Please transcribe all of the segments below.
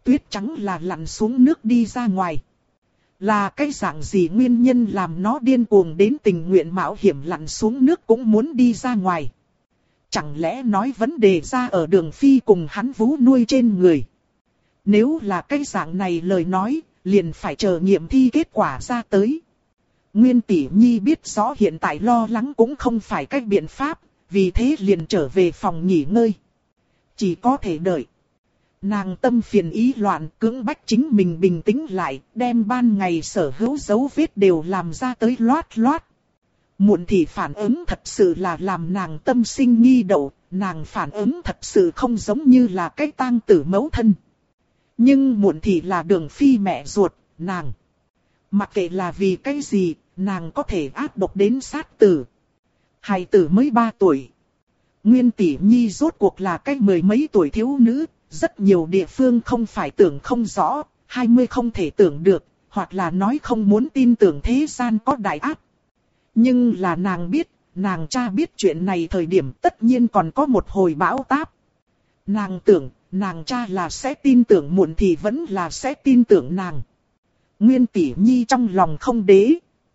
tuyết trắng là lặn xuống nước đi ra ngoài. Là cái dạng gì nguyên nhân làm nó điên cuồng đến tình nguyện mạo hiểm lặn xuống nước cũng muốn đi ra ngoài? Chẳng lẽ nói vấn đề ra ở Đường Phi cùng hắn vú nuôi trên người? Nếu là cái dạng này lời nói, liền phải chờ nghiệm thi kết quả ra tới. Nguyên tỷ nhi biết rõ hiện tại lo lắng cũng không phải cách biện pháp, vì thế liền trở về phòng nghỉ ngơi. Chỉ có thể đợi. Nàng tâm phiền ý loạn, cưỡng bách chính mình bình tĩnh lại, đem ban ngày sở hữu dấu vết đều làm ra tới loát loát. Muộn thì phản ứng thật sự là làm nàng tâm sinh nghi đậu, nàng phản ứng thật sự không giống như là cái tang tử mẫu thân. Nhưng muộn thì là Đường Phi mẹ ruột, nàng. Mặc kệ là vì cái gì, nàng có thể ác độc đến sát tử. Hài tử mới 3 tuổi. Nguyên tỷ nhi rốt cuộc là cái mười mấy tuổi thiếu nữ, rất nhiều địa phương không phải tưởng không rõ, 20 không thể tưởng được, hoặc là nói không muốn tin tưởng thế gian có đại ác. Nhưng là nàng biết, nàng cha biết chuyện này thời điểm tất nhiên còn có một hồi bão táp. Nàng tưởng, nàng cha là sẽ tin tưởng muộn thì vẫn là sẽ tin tưởng nàng. Nguyên tỷ nhi trong lòng không đế.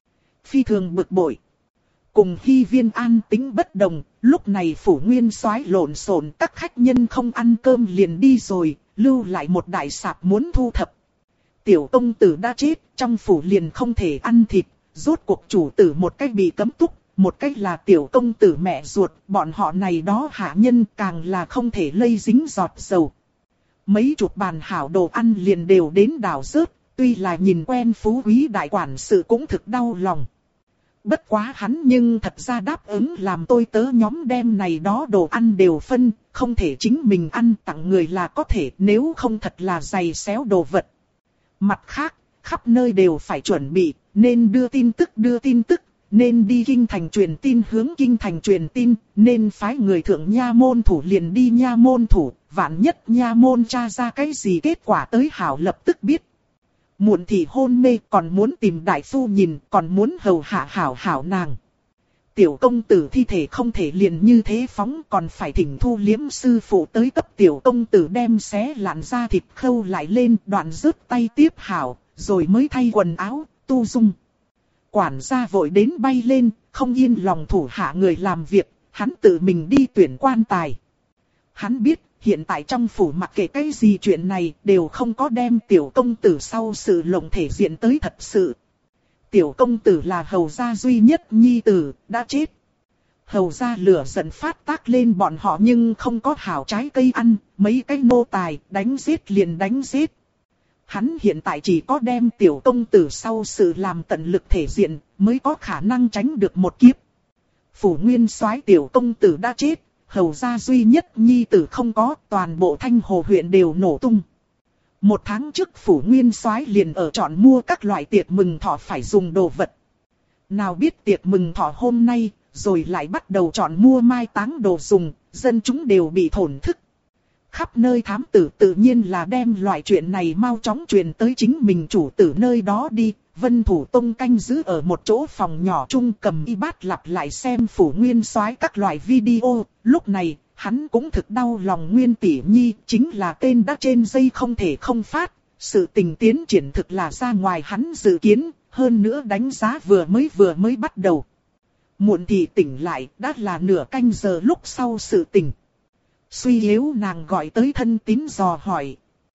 Phi thường bực bội. Cùng Hy Viên an tính bất đồng, lúc này phủ nguyên soái lộn xộn, các khách nhân không ăn cơm liền đi rồi, lưu lại một đại sạp muốn thu thập. Tiểu công tử đã chết, trong phủ liền không thể ăn thịt, rốt cuộc chủ tử một cách bị cấm túc, một cách là tiểu công tử mẹ ruột, bọn họ này đó hạ nhân càng là không thể lây dính giọt dầu. Mấy chục bàn hảo đồ ăn liền đều đến đảo rớt, tuy là nhìn quen phú quý đại quản sự cũng thực đau lòng. Bất quá hắn nhưng thật ra đáp ứng làm tôi tớ nhóm đem này đó đồ ăn đều phân, không thể chính mình ăn tặng người là có thể, nếu không thật là giày xéo đồ vật. Mặt khác, khắp nơi đều phải chuẩn bị, nên đưa tin tức, nên đi kinh thành truyền tin hướng kinh thành truyền tin, nên phái người thượng nha môn thủ liền đi nha môn thủ, vạn nhất nha môn tra ra cái gì kết quả tới hảo lập tức biết. Muộn thì hôn mê còn muốn tìm đại phu nhìn, còn muốn hầu hạ hảo nàng. Tiểu công tử thi thể không thể liền như thế phóng, còn phải thỉnh Thu Liếm sư phụ tới cấp tiểu công tử đem xé lạn ra thịt khâu lại lên, đoạn rớt tay tiếp hảo, rồi mới thay quần áo, tu dung. Quản gia vội đến bay lên, không yên lòng thủ hạ người làm việc, hắn tự mình đi tuyển quan tài. Hắn biết, hiện tại trong phủ mặc kệ cái gì chuyện này đều không có đem tiểu công tử sau sự lộng thể diện tới thật sự. Tiểu công tử là hầu gia duy nhất nhi tử, đã chết. Hầu gia lửa giận phát tác lên bọn họ nhưng không có hảo trái cây ăn, mấy cái nô tài đánh giết liền đánh giết. Hắn hiện tại chỉ có đem tiểu công tử sau sự làm tận lực thể diện mới có khả năng tránh được một kiếp. Phủ nguyên soái tiểu công tử đã chết. Hầu gia duy nhất nhi tử không có, toàn bộ Thanh Hồ huyện đều nổ tung. 1 tháng trước phủ nguyên soái liền ở chọn mua các loại tiệc mừng thọ phải dùng đồ vật. Nào biết tiệc mừng thọ hôm nay, rồi lại bắt đầu chọn mua mai táng đồ dùng, dân chúng đều bị thổn thức. Khắp nơi thám tử tự nhiên là đem loại chuyện này mau chóng truyền tới chính mình chủ tử nơi đó đi. Vân Thủ Tông canh giữ ở một chỗ phòng nhỏ chung cầm y bát lặp lại xem phủ nguyên soái các loại video. Lúc này, hắn cũng thực đau lòng Nguyên tỷ nhi, chính là tên đã trên dây không thể không phát. Sự tình tiến triển thực là ra ngoài hắn dự kiến, hơn nữa đánh giá vừa mới bắt đầu. Muộn thì tỉnh lại, đã là nửa canh giờ lúc sau sự tình. Suy yếu nàng gọi tới thân tín dò hỏi.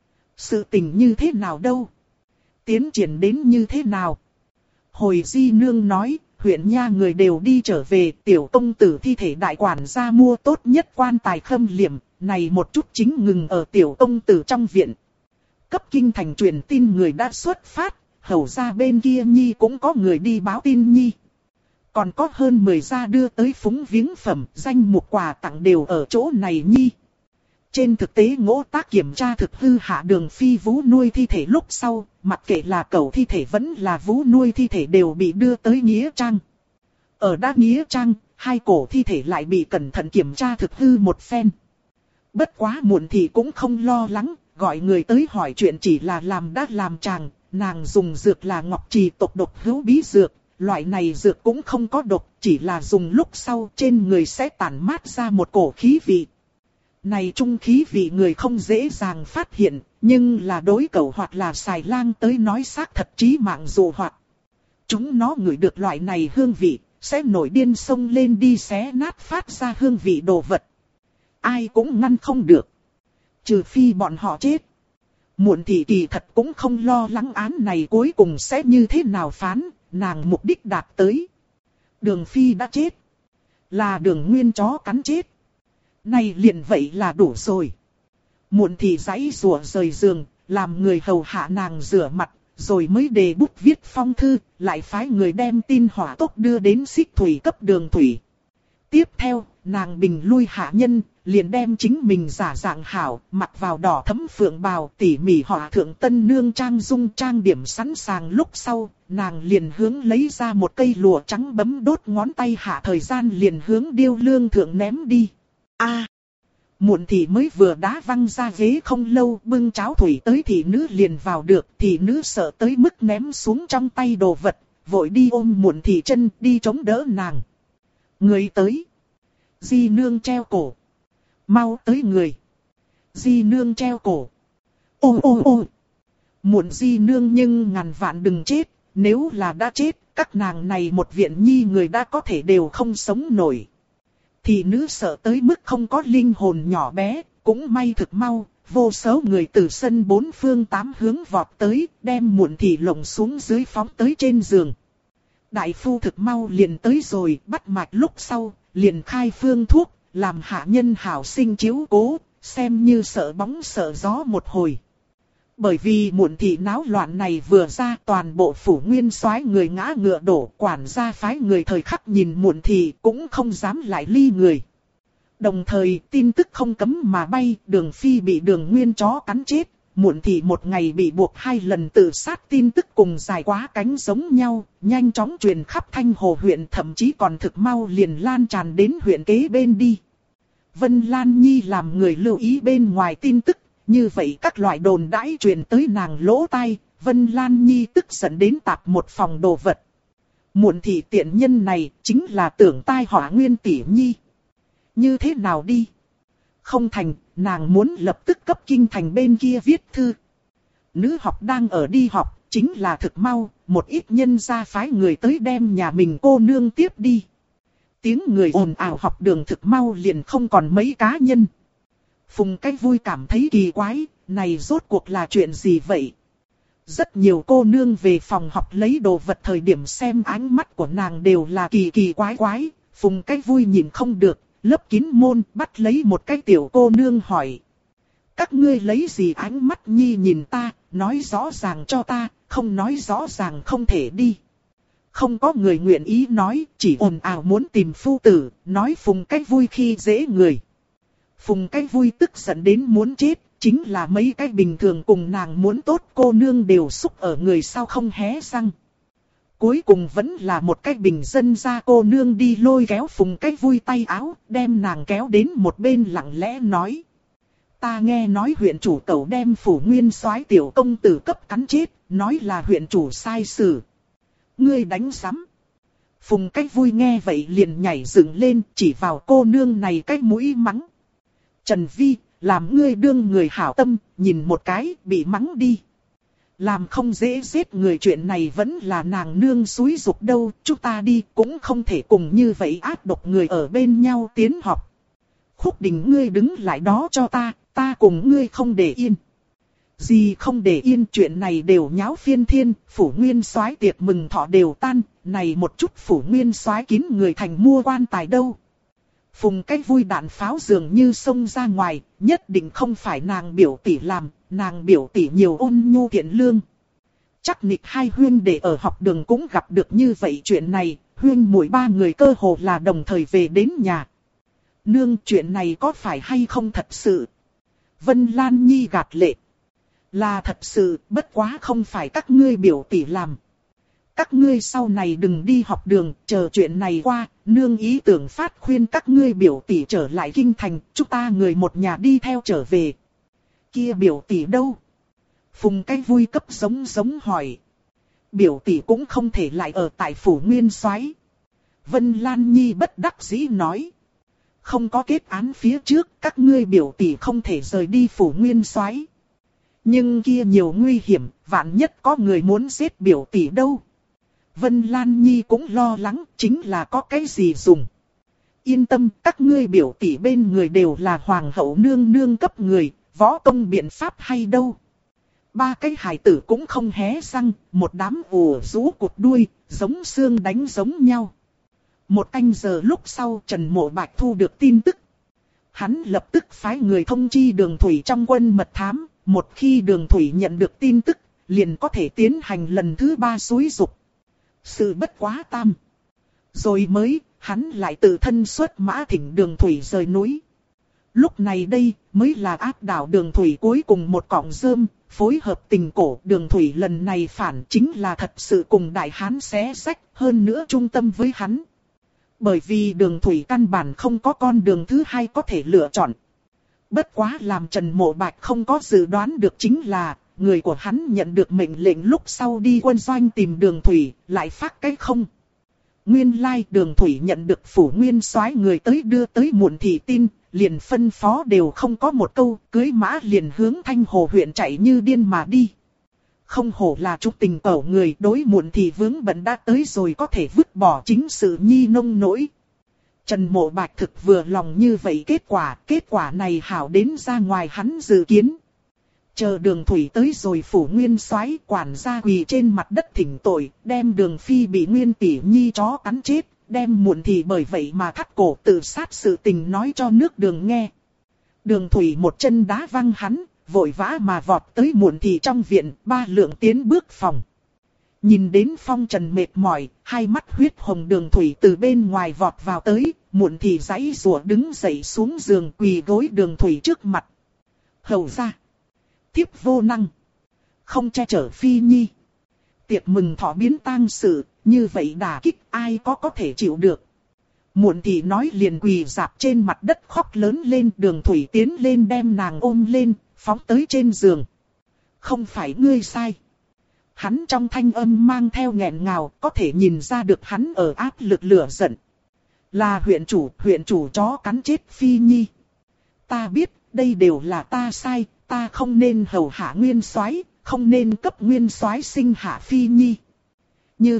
Sự tình như thế nào đâu? Tiến triển đến như thế nào? Hồi di nương nói, huyện nha người đều đi trở về, tiểu công tử thi thể đại quản gia mua tốt nhất quan tài khâm liệm, này một chút chính ngừng ở tiểu công tử trong viện. Cấp kinh thành truyền tin người đã xuất phát, hầu ra bên kia nhi cũng có người đi báo tin nhi. Còn có hơn 10 gia đưa tới phúng viếng phẩm, danh mục quà tặng đều ở chỗ này nhi. Trên thực tế Ngỗ Tác kiểm tra thực hư hạ Đường Phi vú nuôi thi thể lúc sau, mặc kệ là cẩu thi thể vẫn là vú nuôi thi thể đều bị đưa tới Nghĩa Trang. Ở đa Nghĩa Trang, 2 cổ thi thể lại bị cẩn thận kiểm tra thực hư một phen. Bất quá muộn thì cũng không lo lắng, gọi người tới hỏi chuyện chỉ là làm đã làm chàng, nàng dùng dược là Ngọc Trì tộc độc hữu bí dược, loại này dược cũng không có độc, chỉ là dùng lúc sau trên người sẽ tản mát ra một cổ khí vị. Này trung khí vị người không dễ dàng phát hiện, nhưng là đối cẩu hoặc là xài lang tới nói xác thật chí mạng dụ hoặc. Chúng nó ngửi được loại này hương vị, sẽ nổi điên xông lên đi xé nát phát ra hương vị đồ vật. Ai cũng ngăn không được. Trừ phi bọn họ chết. Muộn thị kỳ thật cũng không lo lắng án này cuối cùng sẽ như thế nào phán, nàng mục đích đạt tới. Đường Phi đã chết. Là Đường Nguyên chó cắn chết. Này liền vậy là đủ rồi. Muộn thị giãy giụa rời giường, làm người hầu hạ nàng rửa mặt, rồi mới đề bút viết phong thư, lại phái người đem tin hỏa tốc đưa đến Xích Thủy cấp Đường Thủy. Tiếp theo, nàng bình lui hạ nhân, liền đem chính mình giả dạng hảo, mặc vào đỏ thấm phượng bào, tỉ mỉ họa thượng tân nương trang dung trang điểm sẵn sàng. Lúc sau, nàng liền hướng lấy ra một cây lụa trắng bấm đốt ngón tay hạ thời gian liền hướng điêu lương thượng ném đi. Muộn thị mới vừa đá văng ra ghế không lâu, bưng cháo thủy tới thị nữ liền vào được, thị nữ sợ tới mức ném xuống trong tay đồ vật, vội đi ôm muộn thị chân đi chống đỡ nàng. Người tới. Di nương treo cổ. Mau tới người. Di nương treo cổ. Ô. Muộn di nương nhưng ngàn vạn đừng chết, nếu là đã chết, các nàng này một viện nhi người đã có thể đều không sống nổi. Thị nữ sợ tới mức không có linh hồn nhỏ bé, cũng may thực mau, vô số người từ sân bốn phương tám hướng vọt tới, đem muộn thị lồng xuống dưới phóng tới trên giường. Đại phu thực mau liền tới rồi, bắt mạch lúc sau, liền khai phương thuốc, làm hạ nhân hảo sinh chiếu cố, xem như sợ bóng sợ gió một hồi. Bởi vì muộn thị náo loạn này vừa ra, toàn bộ phủ nguyên soái người ngã ngựa đổ, quản gia phái người thời khắc nhìn muộn thị cũng không dám lại ly người. Đồng thời tin tức không cấm mà bay, Đường Phi bị Đường Nguyên chó cắn chết, muộn thị một ngày bị buộc 2 lần tự sát tin tức cùng dài quá cánh giống nhau, nhanh chóng truyền khắp Thanh Hồ huyện, thậm chí còn thực mau liền lan tràn đến huyện kế bên đi. Vân Lan Nhi làm người lưu ý bên ngoài tin tức, như vậy các loại đồn đãi truyền tới nàng lỗ tai, Vân Lan Nhi tức giận đến tạp một phòng đồ vật. Muộn thị tiện nhân này chính là tưởng tai họa Nguyên tỷ nhi. Như thế nào đi? Không thành, nàng muốn lập tức cấp kinh thành bên kia viết thư. Nữ học đang ở đi học, chính là thực mau, một ít nhân gia phái người tới đem nhà mình cô nương tiếp đi. Tiếng người ồn ào học đường thực mau liền không còn mấy cá nhân. Phùng Cái Vui cảm thấy kỳ quái, này rốt cuộc là chuyện gì vậy? Rất nhiều cô nương về phòng học lấy đồ vật thời điểm xem ánh mắt của nàng đều là kỳ quái. Phùng Cái Vui nhìn không được, lấp kín môn bắt lấy một cái tiểu cô nương hỏi. Các ngươi lấy gì ánh mắt nhi nhìn ta, nói rõ ràng cho ta, không nói rõ ràng không thể đi. Không có người nguyện ý nói, chỉ ồn ào muốn tìm phu tử, nói Phùng Cái Vui khi dễ người. Phùng Cái Vui tức giận đến muốn chết, chính là mấy cái bình thường cùng nàng muốn tốt cô nương đều xúc ở người sao không hé răng. Cuối cùng vẫn là một cái bình dân gia cô nương đi lôi kéo Phùng Cái Vui tay áo, đem nàng kéo đến một bên lặng lẽ nói. Ta nghe nói huyện chủ cẩu đem phủ nguyên soái tiểu công tử cấp cắn chết, nói là huyện chủ sai xử. Ngươi đánh sắm. Phùng Cái Vui nghe vậy liền nhảy dựng lên, chỉ vào cô nương này cái mũi mắng. Trần Vi, làm ngươi đương người hảo tâm, nhìn một cái, bị mắng đi. Làm không dễ giết người chuyện này vẫn là nàng nương xúi dục đâu, chúng ta đi cũng không thể cùng như vậy ác độc người ở bên nhau tiến học. Khúc Đình ngươi đứng lại đó cho ta cùng ngươi không để yên. Gì không để yên, chuyện này đều nháo phiên thiên, phủ nguyên soái tiệc mừng thọ đều tan, này một chút phủ nguyên soái kín người thành mua quan tài đâu. Phùng Cái Vui đạn pháo dường như xông ra ngoài, nhất định không phải nàng biểu tỷ làm, nàng biểu tỷ nhiều ôn nhu thiện lương. Chắc nịch hai huyên đệ ở học đường cũng gặp được như vậy chuyện này, huyên muội 3 người cơ hồ là đồng thời về đến nhà. Nương, chuyện này có phải hay không thật sự? Vân Lan Nhi gạt lệ. Là thật sự, bất quá không phải các ngươi biểu tỷ làm. Các ngươi sau này đừng đi học đường, chờ chuyện này qua, nương ý tưởng phát khuyên các ngươi biểu tỷ trở lại kinh thành, chúng ta người một nhà đi theo trở về. Kia biểu tỷ đâu? Phùng Cái Vui cấp giống hỏi. Biểu tỷ cũng không thể lại ở tại phủ nguyên soái. Vân Lan Nhi bất đắc dĩ nói. Không có kết án phía trước, các ngươi biểu tỷ không thể rời đi phủ nguyên soái. Nhưng kia nhiều nguy hiểm, vạn nhất có người muốn giết biểu tỷ đâu. Vân Lan Nhi cũng lo lắng, chính là có cái gì dùng. Yên tâm, các ngươi biểu tỷ bên người đều là hoàng hậu nương nương cấp người, võ công biện pháp hay đâu. Ba cái hài tử cũng không hé răng, một đám ùa rú cụt đuôi, giống xương đánh giống nhau. Một canh giờ lúc sau Trần Mộ Bạch thu được tin tức. Hắn lập tức phái người thông chi Đường Thủy trong quân mật thám, một khi Đường Thủy nhận được tin tức, liền có thể tiến hành lần thứ 3 xúi giục. Sự bất quá tam. Rồi mới, hắn lại tự thân xuất mã thỉnh Đường Thủy rời núi. Lúc này đây, mới là áp đảo Đường Thủy cuối cùng một cọng rơm, phối hợp tình cổ. Đường Thủy lần này phản chính là thật sự cùng Đại Hán xé rách, hơn nữa trung tâm với hắn. Bởi vì Đường Thủy căn bản không có con đường thứ hai có thể lựa chọn. Bất quá làm Trần Mộ Bạch không có dự đoán được chính là, người của hắn nhận được mệnh lệnh lúc sau đi quân doanh tìm Đường Thủy, lại phát cái không. Nguyên lai Đường Thủy nhận được phủ nguyên soái người tới đưa tới muộn thị tin, liền phân phó đều không có một câu, cưới mã liền hướng Thanh Hồ huyện chạy như điên mà đi. Không hổ là trúc tình cẩu người, đối muộn thì vướng bận đã tới rồi có thể vứt bỏ chính sự nhi nông nỗi. Trần Mộ Bạch thực vừa lòng như vậy kết quả này hảo đến ra ngoài hắn dự kiến. Chờ Đường Thủy tới rồi phủ nguyên soái, quản gia quỳ trên mặt đất thỉnh tội, đem Đường Phi bị Nguyên tỷ nhi chó cắn chết, đem muộn thì bởi vậy mà thắt cổ tự sát sự tình nói cho nước Đường nghe. Đường Thủy một chân đá văng hắn, vội vã mà vọt tới muộn thị trong viện, 3 lượng tiến bước phòng. Nhìn đến phong trần mệt mỏi, hai mắt huyết hồng Đường Thủy từ bên ngoài vọt vào tới, muộn thị giãy giụa đứng dậy xuống giường quỳ gối Đường Thủy trước mặt. Hầu ra. Thiếp vô năng. Không che chở Phi Nhi. Tiệc mừng thọ biến tang sự, như vậy đả kích ai có thể chịu được. Muộn thị nói liền quỳ rạp trên mặt đất khóc lớn lên. Đường Thủy tiến lên đem nàng ôm lên, phóng tới trên giường. Không phải ngươi sai. Hắn trong thanh âm mang theo nghẹn ngào, có thể nhìn ra được hắn ở áp lực lửa giận. Là huyện chủ chó cắn chết Phi Nhi. Ta biết, đây đều là ta sai, ta không nên hầu hạ nguyên soái, không nên cấp nguyên soái sinh hạ Phi Nhi. Như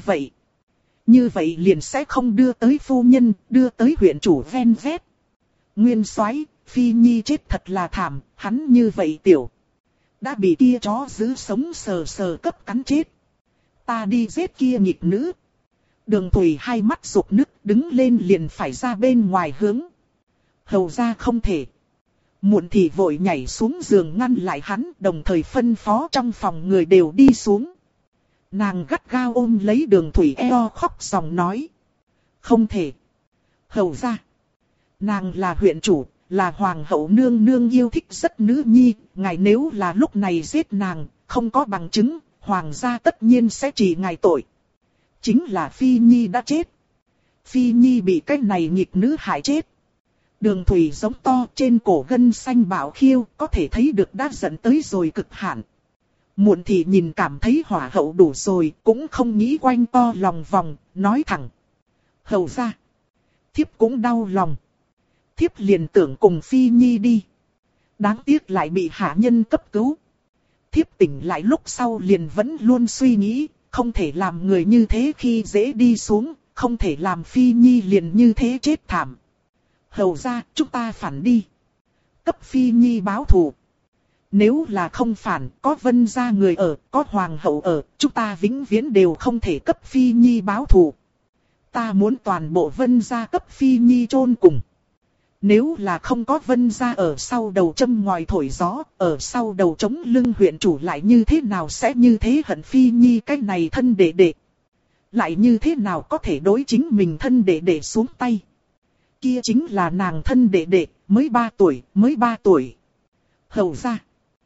vậy liền sẽ không đưa tới phu nhân, đưa tới huyện chủ ven vét. Nguyên soái, Phi Nhi chết thật là thảm, hắn như vậy tiểu. Đã bị kia chó giữ sống sờ sờ cấp cắn chết. Ta đi giết kia nghịch nữ. Đường Thủy hai mắt rục nức đứng lên liền phải ra bên ngoài hướng. Hầu ra không thể. Muộn thì vội nhảy xuống giường ngăn lại hắn, đồng thời phân phó trong phòng người đều đi xuống. Nàng gắt gao ôm lấy Đường Thủy eo khóc ròng nói. Không thể. Hầu ra. Nàng là huyện chủ, là hoàng hậu nương nương yêu thích rất nữ nhi, ngài nếu là lúc này giết nàng, không có bằng chứng, hoàng gia tất nhiên sẽ trị ngài tội. Chính là Phi Nhi đã chết. Phi Nhi bị cái này nghịch nữ hại chết. Đường Thủy giống to trên cổ gân xanh bạo khiêu, có thể thấy được đã dẫn tới rồi cực hạn. Muộn thì nhìn cảm thấy hỏa hậu đủ rồi, cũng không nghĩ quanh to lòng vòng, nói thẳng. Hầu ra. Thiếp cũng đau lòng. Thiếp liền tưởng cùng Phi Nhi đi. Đáng tiếc lại bị hạ nhân cấp cứu. Thiếp tỉnh lại lúc sau liền vẫn luôn suy nghĩ, không thể làm người như thế khi dễ đi xuống, không thể làm Phi Nhi liền như thế chết thảm. Hầu ra, chúng ta phản đi. Cấp Phi Nhi báo thù. Nếu là không phản, có Vân gia người ở, có hoàng hậu ở, chúng ta vĩnh viễn đều không thể cấp Phi Nhi báo thù. Ta muốn toàn bộ Vân gia cấp Phi Nhi chôn cùng. Nếu là không có Vân gia ở sau đầu châm ngòi thổi gió, ở sau đầu chống lưng huyện chủ lại như thế nào sẽ như thế hận Phi Nhi cái này thân đệ đệ. Lại như thế nào có thể đối chính mình thân đệ đệ xuống tay. Kia chính là nàng thân đệ đệ, mới 3 tuổi. Hầu ra.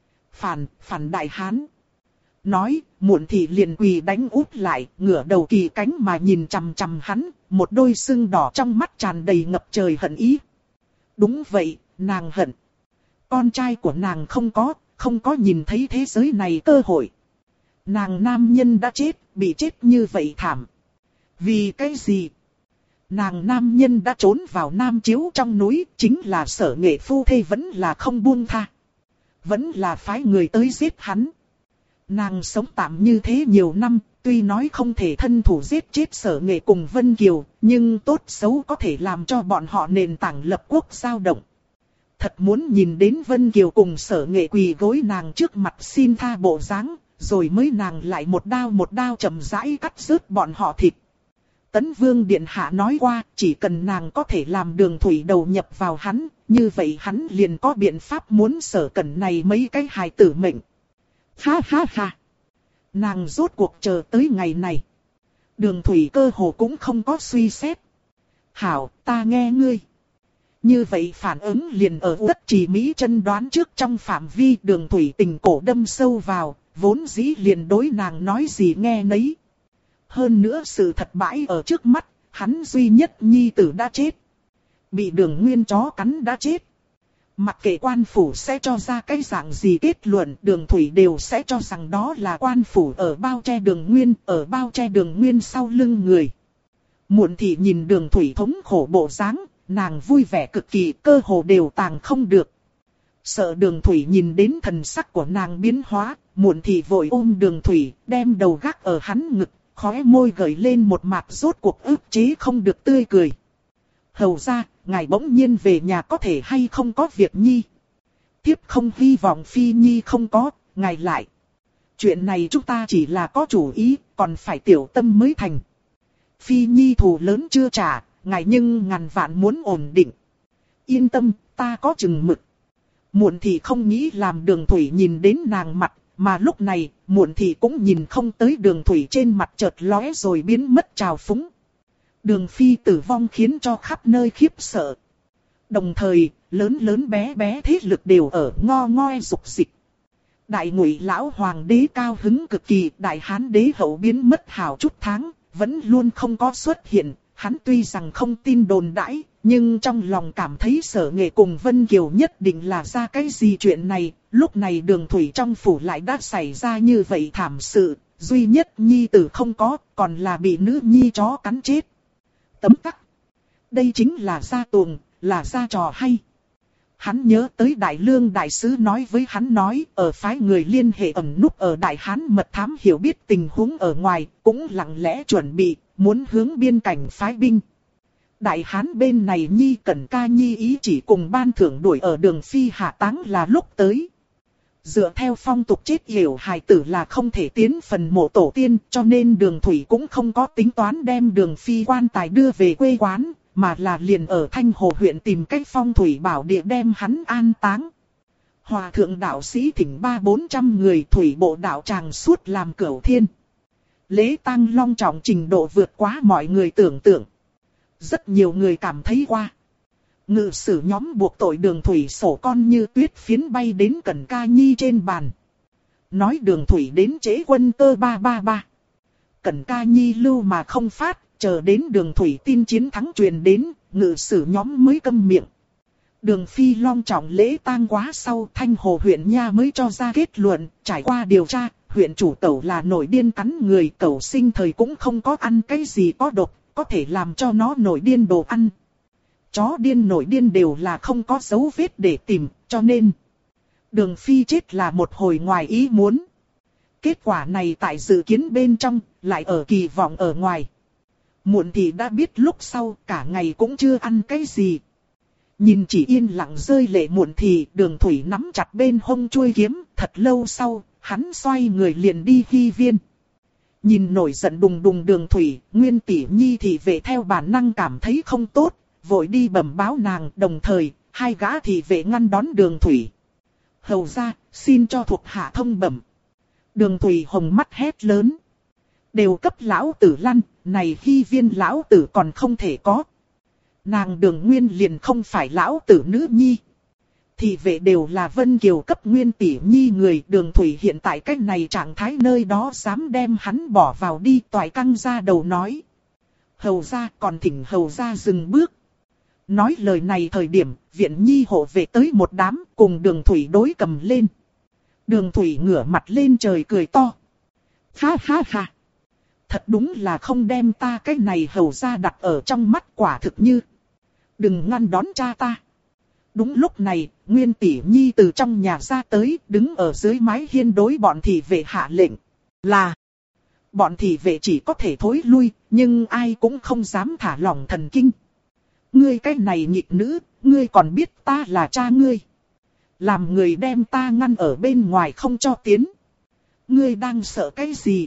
Phản đại hán. Nói, muộn thì liền quỳ đánh úp lại, ngửa đầu kỳ cánh mà nhìn chằm chằm hắn, một đôi sưng đỏ trong mắt tràn đầy ngập trời hận ý. Đúng vậy, nàng hận. Con trai của nàng không có nhìn thấy thế giới này cơ hội. Nàng nam nhân đã chết, bị chết như vậy thảm. Vì cái gì? Nàng nam nhân đã trốn vào Nam Chiếu trong núi, chính là Sở Nghệ phu thê vẫn là không buông tha. Vẫn là phái người tới giết hắn. Nàng sống tạm như thế nhiều năm, tuy nói không thể thân thủ giết chết Sở Nghệ cùng Vân Kiều, nhưng tốt xấu có thể làm cho bọn họ nền tảng lập quốc dao động. Thật muốn nhìn đến Vân Kiều cùng Sở Nghệ quỳ gối nàng trước mặt xin tha bộ dáng, rồi mới nàng lại một đao chậm rãi cắt rớt bọn họ thịt. Tấn Vương Điện Hạ nói qua, chỉ cần nàng có thể làm Đường Thủy đầu nhập vào hắn, như vậy hắn liền có biện pháp muốn Sở Cẩn này mấy cái hài tử mệnh. Ha ha ha! Nàng rốt cuộc chờ tới ngày này. Đường Thủy cơ hồ cũng không có suy xét. Hảo, ta nghe ngươi. Như vậy phản ứng liền ở Tất Trì Mỹ chân đoán trước trong phạm vi Đường Thủy tình cổ đâm sâu vào, vốn dĩ liền đối nàng nói gì nghe nấy. Hơn nữa sự thật bãi ở trước mắt, hắn duy nhất nhi tử đã chết. Bị Đường Nguyên chó cắn đã chết. Mặc kệ quan phủ sẽ cho ra cái dạng gì kết luận, Đường Thủy đều sẽ cho rằng đó là quan phủ ở bao che Đường Nguyên, ở bao che Đường Nguyên sau lưng người. Muộn thị nhìn Đường Thủy thống khổ bộ dáng, nàng vui vẻ cực kỳ, cơ hồ đều tàng không được. Sợ Đường Thủy nhìn đến thần sắc của nàng biến hóa, Muộn thị vội ôm Đường Thủy, đem đầu gác ở hắn ngực, khóe môi gợi lên một mạc rốt cuộc ức chế không được tươi cười. Hầu ra, ngài bỗng nhiên về nhà có thể hay không có việc nhi. Thiếp không hy vọng Phi Nhi không có, ngài lại. Chuyện này chúng ta chỉ là có chủ ý, còn phải tiểu tâm mới thành. Phi Nhi thù lớn chưa trả, ngài nhưng ngàn vạn muốn ổn định. Yên tâm, ta có chừng mực. Muộn thị không nghĩ làm Đường Thủy nhìn đến nàng mặt, mà lúc này, Muộn thị cũng nhìn không tới Đường Thủy trên mặt chợt lóe rồi biến mất trào phúng. Đường Phi tử vong khiến cho khắp nơi khiếp sợ. Đồng thời, lớn lớn bé bé thế lực đều ở ngo ngoe dục dịch. Đại Ngụy lão hoàng đế cao hứng cực kỳ, Đại Hán đế hậu biến mất hào chút tháng, vẫn luôn không có xuất hiện. Hắn tuy rằng không tin đồn đãi, nhưng trong lòng cảm thấy Sở Nghệ cùng Vân Kiều nhất định là ra cái gì chuyện này. Lúc này Đường Thủy trong phủ lại đã xảy ra như vậy thảm sự, duy nhất nhi tử không có, còn là bị nữ nhi chó cắn chết. Tấm tắc. Đây chính là gia tuồng, là gia trò hay. Hắn nhớ tới Đại Lương đại sứ nói với hắn nói, ở phái người liên hệ ẩn núp ở Đại Hán mật thám hiểu biết tình huống ở ngoài, cũng lặng lẽ chuẩn bị, muốn hướng biên cảnh phái binh. Đại Hán bên này Nhi Cẩn Ca Nhi ý chỉ cùng ban thưởng đuổi ở Đường Phi hạ táng là lúc tới. Dựa theo phong tục chết yểu hài tử là không thể tiến phần mộ tổ tiên, cho nên Đường Thủy cũng không có tính toán đem Đường Phi quan tài đưa về quê quán, mà là liền ở Thanh Hồ huyện tìm cách phong thủy bảo địa đem hắn an táng. Hòa thượng đạo sĩ thỉnh 300-400 người thủy bộ đạo tràng suốt làm cửu thiên. Lễ tang long trọng trình độ vượt quá mọi người tưởng tượng. Rất nhiều người cảm thấy qua. Ngự sử nhóm buộc tội Đường Thủy sổ con như tuyết phiến bay đến Cẩn Ca Nhi trên bàn. Nói Đường Thủy đến trễ quân cơ 333. Cẩn Ca Nhi lưu mà không phát, chờ đến Đường Thủy tin chiến thắng truyền đến, ngự sử nhóm mới câm miệng. Đường Phi long trọng lễ tang quá sau, Thanh Hồ huyện nha mới cho ra kết luận, trải qua điều tra, huyện chủ cẩu là nổi điên cắn người, cẩu sinh thời cũng không có ăn cái gì có độc, có thể làm cho nó nổi điên đồ ăn. Chó điên nổi điên đều là không có dấu vết để tìm, cho nên Đường Phi chết là một hồi ngoài ý muốn. Kết quả này tại dự kiến bên trong, lại ở kỳ vọng ở ngoài. Muộn thì đã biết lúc sau, cả ngày cũng chưa ăn cái gì. Nhìn chỉ yên lặng rơi lệ Muộn thì, Đường Thủy nắm chặt bên hông chuôi kiếm, thật lâu sau, hắn xoay người liền đi Hy Viên. Nhìn nổi giận đùng đùng Đường Thủy, Nguyên tỷ nhi thì về theo bản năng cảm thấy không tốt, vội đi bẩm báo nàng, đồng thời, hai gã thị vệ ngăn đón Đường Thủy. Hầu ra, xin cho thuộc hạ thông bẩm. Đường Thủy hồng mắt hét lớn. Đều cấp lão tử lăn, này Hy Viên lão tử còn không thể có. Nàng Đường Nguyên liền không phải lão tử nữ nhi. Thị vệ đều là Vân Kiều cấp Nguyên tỷ nhi người. Đường Thủy hiện tại cách này trạng thái nơi đó dám đem hắn bỏ vào đi, toại căng ra đầu nói. Hầu ra, còn thỉnh hầu ra dừng bước. Nói lời này thời điểm, viện nhi hộ vệ tới một đám, cùng Đường Thủy đối cầm lên. Đường Thủy ngửa mặt lên trời cười to. Ha ha ha. Thật đúng là không đem ta cái này hầu ra đặt ở trong mắt, quả thực như. Đừng ngăn đón cha ta. Đúng lúc này, Nguyên Tỷ Nhi từ trong nhà ra tới, đứng ở dưới mái hiên đối bọn thị vệ hạ lệnh. Là, bọn thị vệ chỉ có thể thối lui, nhưng ai cũng không dám thả lỏng thần kinh. Ngươi cái này nhịp nữ, ngươi còn biết ta là cha ngươi. Làm người đem ta ngăn ở bên ngoài không cho tiến. Ngươi đang sợ cái gì?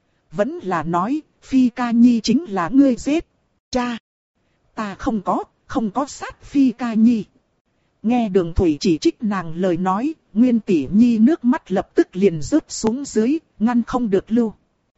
Vẫn là nói, Phi Ca Nhi chính là ngươi giết. Cha! Ta không có sát Phi Ca Nhi. Nghe Đường Thủy chỉ trích nàng lời nói, Nguyên Tỷ Nhi nước mắt lập tức liền rớt xuống dưới, ngăn không được lưu.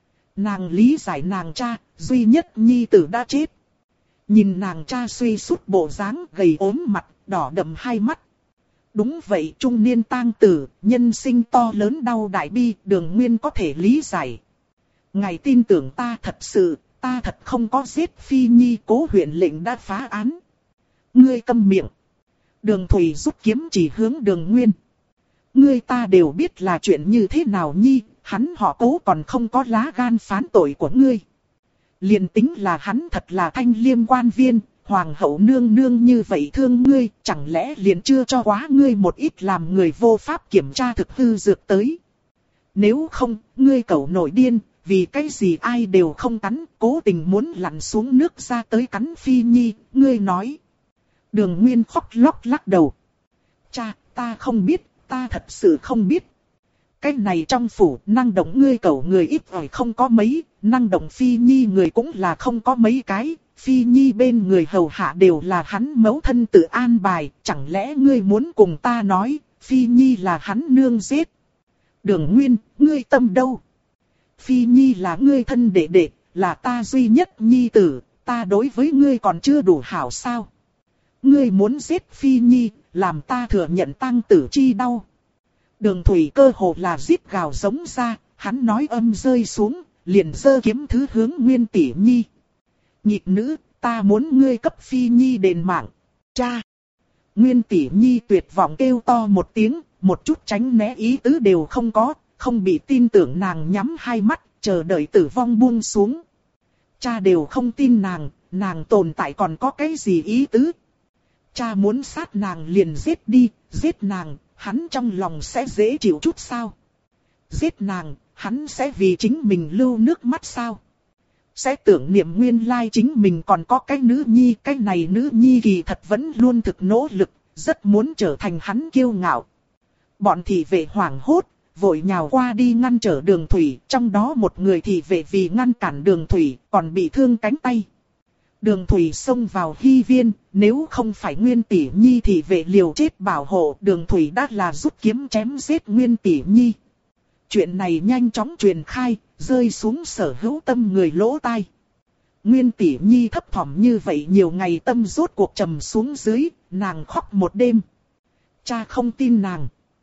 Nàng lý giải nàng cha, duy nhất Nhi tử đã chết. Nhìn nàng cha suy sút bộ dáng gầy ốm mặt, đỏ đậm hai mắt. Đúng vậy, trung niên tang tử, nhân sinh to lớn đau đại bi, Đường Nguyên có thể lý giải. Ngài tin tưởng ta thật sự, ta thật không có giết Phi Nhi, Cố huyện lệnh đã phá án. Ngươi câm miệng. Đường Thủy rút kiếm chỉ hướng Đường Nguyên. Ngươi ta đều biết là chuyện như thế nào Nhi, hắn họ Cố còn không có lá gan phán tội của ngươi. Liền tính là hắn thật là thanh liêm quan viên, hoàng hậu nương nương như vậy thương ngươi, chẳng lẽ liền chưa cho quá ngươi một ít làm người vô pháp kiểm tra thực hư dược tới. Nếu không, ngươi cẩu nổi điên, vì cái gì ai đều không cắn, cố tình muốn lặn xuống nước ra tới cắn Phi Nhi, ngươi nói. Đường Nguyên khóc lóc lắc đầu. Cha, ta không biết, ta thật sự không biết. Cái này trong phủ, năng động ngươi cẩu người ít ỏi không có mấy, năng động Phi Nhi người cũng là không có mấy cái. Phi Nhi bên người hầu hạ đều là hắn mẫu thân tự an bài, chẳng lẽ ngươi muốn cùng ta nói, Phi Nhi là hắn nương giết. Đường Nguyên, ngươi tâm đâu? Phi Nhi là ngươi thân đệ đệ, là ta duy nhất Nhi tử, ta đối với ngươi còn chưa đủ hảo sao? Ngươi muốn giết Phi Nhi, làm ta thừa nhận tang tử chi đau. Đường Thủy cơ hồ là giết gào giống ra, hắn nói âm rơi xuống, liền giơ kiếm thứ hướng Nguyên Tỷ Nhi. Nhịp nữ, ta muốn ngươi cấp Phi Nhi đền mạng. Cha! Nguyên Tỷ Nhi tuyệt vọng kêu to một tiếng, một chút tránh né ý tứ đều không có, không bị tin tưởng nàng nhắm hai mắt, chờ đợi tử vong buông xuống. Cha đều không tin nàng tồn tại còn có cái gì ý tứ. Cha muốn sát nàng liền giết đi, giết nàng, hắn trong lòng sẽ dễ chịu chút sao? Giết nàng, hắn sẽ vì chính mình lưu nước mắt sao? Sẽ tưởng niệm nguyên lai chính mình còn có cái nữ nhi, cái này nữ nhi kỳ thật vẫn luôn thực nỗ lực, rất muốn trở thành hắn kiêu ngạo. Bọn thị vệ hoảng hốt, vội nhào qua đi ngăn trở Đường Thủy, trong đó một người thị vệ vì ngăn cản Đường Thủy, còn bị thương cánh tay. Đường Thủy xông vào hy viên, nếu không phải Nguyên Tỷ Nhi thị vệ liều chết bảo hộ, Đường Thủy đã là rút kiếm chém giết Nguyên Tỷ Nhi. Chuyện này nhanh chóng truyền khai, rơi xuống sở hữu tâm người lỗ tai. Nguyên Tỷ Nhi thấp thỏm như vậy nhiều ngày tâm rốt cuộc trầm xuống dưới, nàng khóc một đêm. Cha không tin nàng,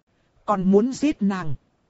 còn muốn giết nàng.